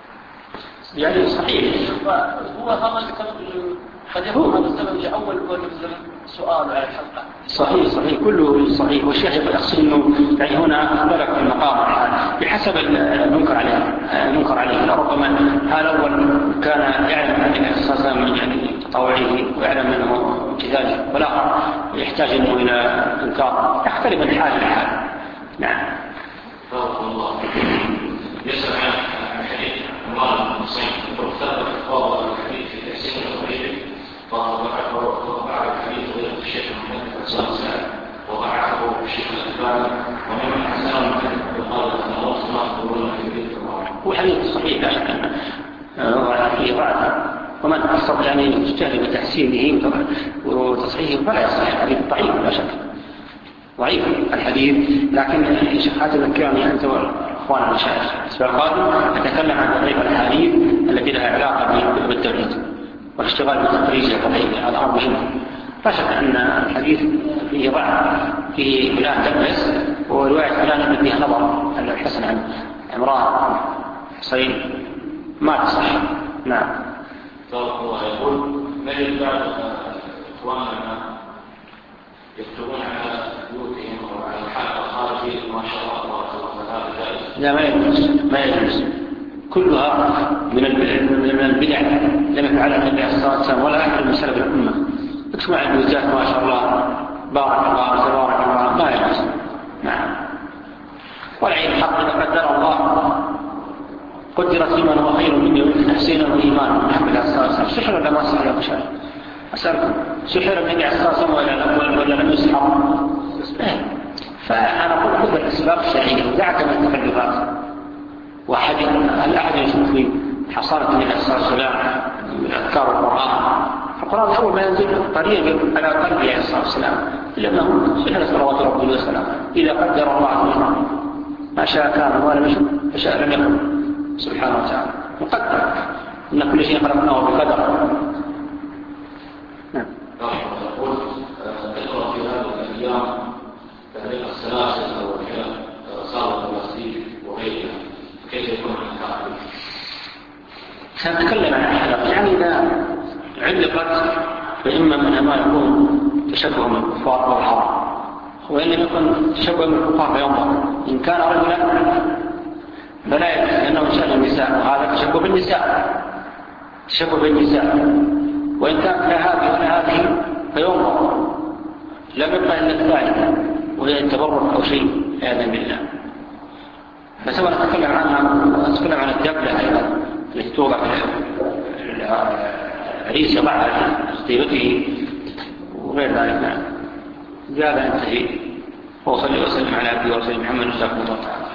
يعني صحيح. هو هذا السبب قد يكون هذا السبب اللي أول كون سؤال على الحلقة. صحيح صحيح كله صحيح. والشيخ يقصد إنه يعني هنا أخبرك المقام بحسب المنكر عليه المنكر عليه ربما هذا الأول كان يعلم أن الأساس من يعني تطوعه ويعلم أنه امتثاله والآخر يحتاج إنه إلى إنكار يختلف من حال لحال. نعم. بارك الله. يسأل عن حديث عمران بن حسين وثبت فاضل الحديث في تحسين وغيره وضعه الحديث غير الشيخ محمد صلى الله عليه وسلم وضعه الشيخ الألباني ومن أحسن من قال أن الله سبحانه وتعالى في بيت الله. هو حديث صحيح لا شك أنه فيه ضعف ومن أصاب يعني يجتهد بتحسينه وتصحيحه فلا يصح. حديث ضعيف لا شك ضعيف الحديث. لكن الشيخ حاتم ذكرني أنت وأخوان المشايخ الأسبوع القادم أتكلم عن ضعيف الحديث التي لها علاقة بالتوحيد والاشتغال بالتخريج القضية. هذا أمر مهم. لا شك أن الحديث فيه ضعف فيه فلان دبس ورواية فلان أن فيها نظر الحسن عن عمران حسين ما تصح. نعم. بارك الله. يقول نجد بعض إخواننا يكتبون على بيوتهم أو على الحلقة الخارجية ما شاء الله تبارك الله هذا جائز؟ لا ما يجوز ما يجوز. كلها من من البدع لم يفعلها النبي صلى الله عليه وسلم ولا أحد من سلف الأمة. اكتبوا على البيوتات ما شاء الله بارك الله تبارك الله ما يجوز. نعم. والعين الحق إذا قدر الله قدرت لمن هو خير مني ومن تحسينا وإيمانا محمد عليه الصلاة والسلام سحر ولا ما سحر يا بشر؟ أسألكم سحر النبي عليه الصلاة والسلام ولا ولا لم يسحر؟ فأنا أقول خذ الأسباب الشرعية ودعك من التكلفات. وأحد هل أحد يشوف لي حصانة النبي عليه الصلاة والسلام من أذكار القرآن؟ القرآن أول ما ينزل طريق على قلبه عليه الصلاة والسلام إلا أنه سحر صلوات ربه وسلامه إذا قدر الله أمره ما شاء كان وما لم يشاء لم يكن سبحانه وتعالى مقدر إن كل شيء خلقناه بقدر. نعم. يقول ذكر في هذه الأيام تحريق السلاسل أو صالة المسجد وغيرها كيف يكون الحال؟ سنتكلم عن الحلقة يعني إذا علقت فإما من ما يكون تشبه من الكفار والحرام وإن لم يكن تشبه من الكفار فينظر إن كان رجلا فلا يجوز لأنه شأن النساء وهذا تشبه بالنساء تشبه بالنساء وإن كانت لا هذه ولا هذه فينظر لم يبقى إلا الثالثة وهي التبرك أو شيء عياذا بالله. فسوف نتكلم عنها نتكلم عن الدبلة أيضا التي توضع العريس يضعها لخطيبته وغير ذلك. زاد انتهي وصلي وسلم على عبده ورسوله محمد صلى الله عليه وسلم.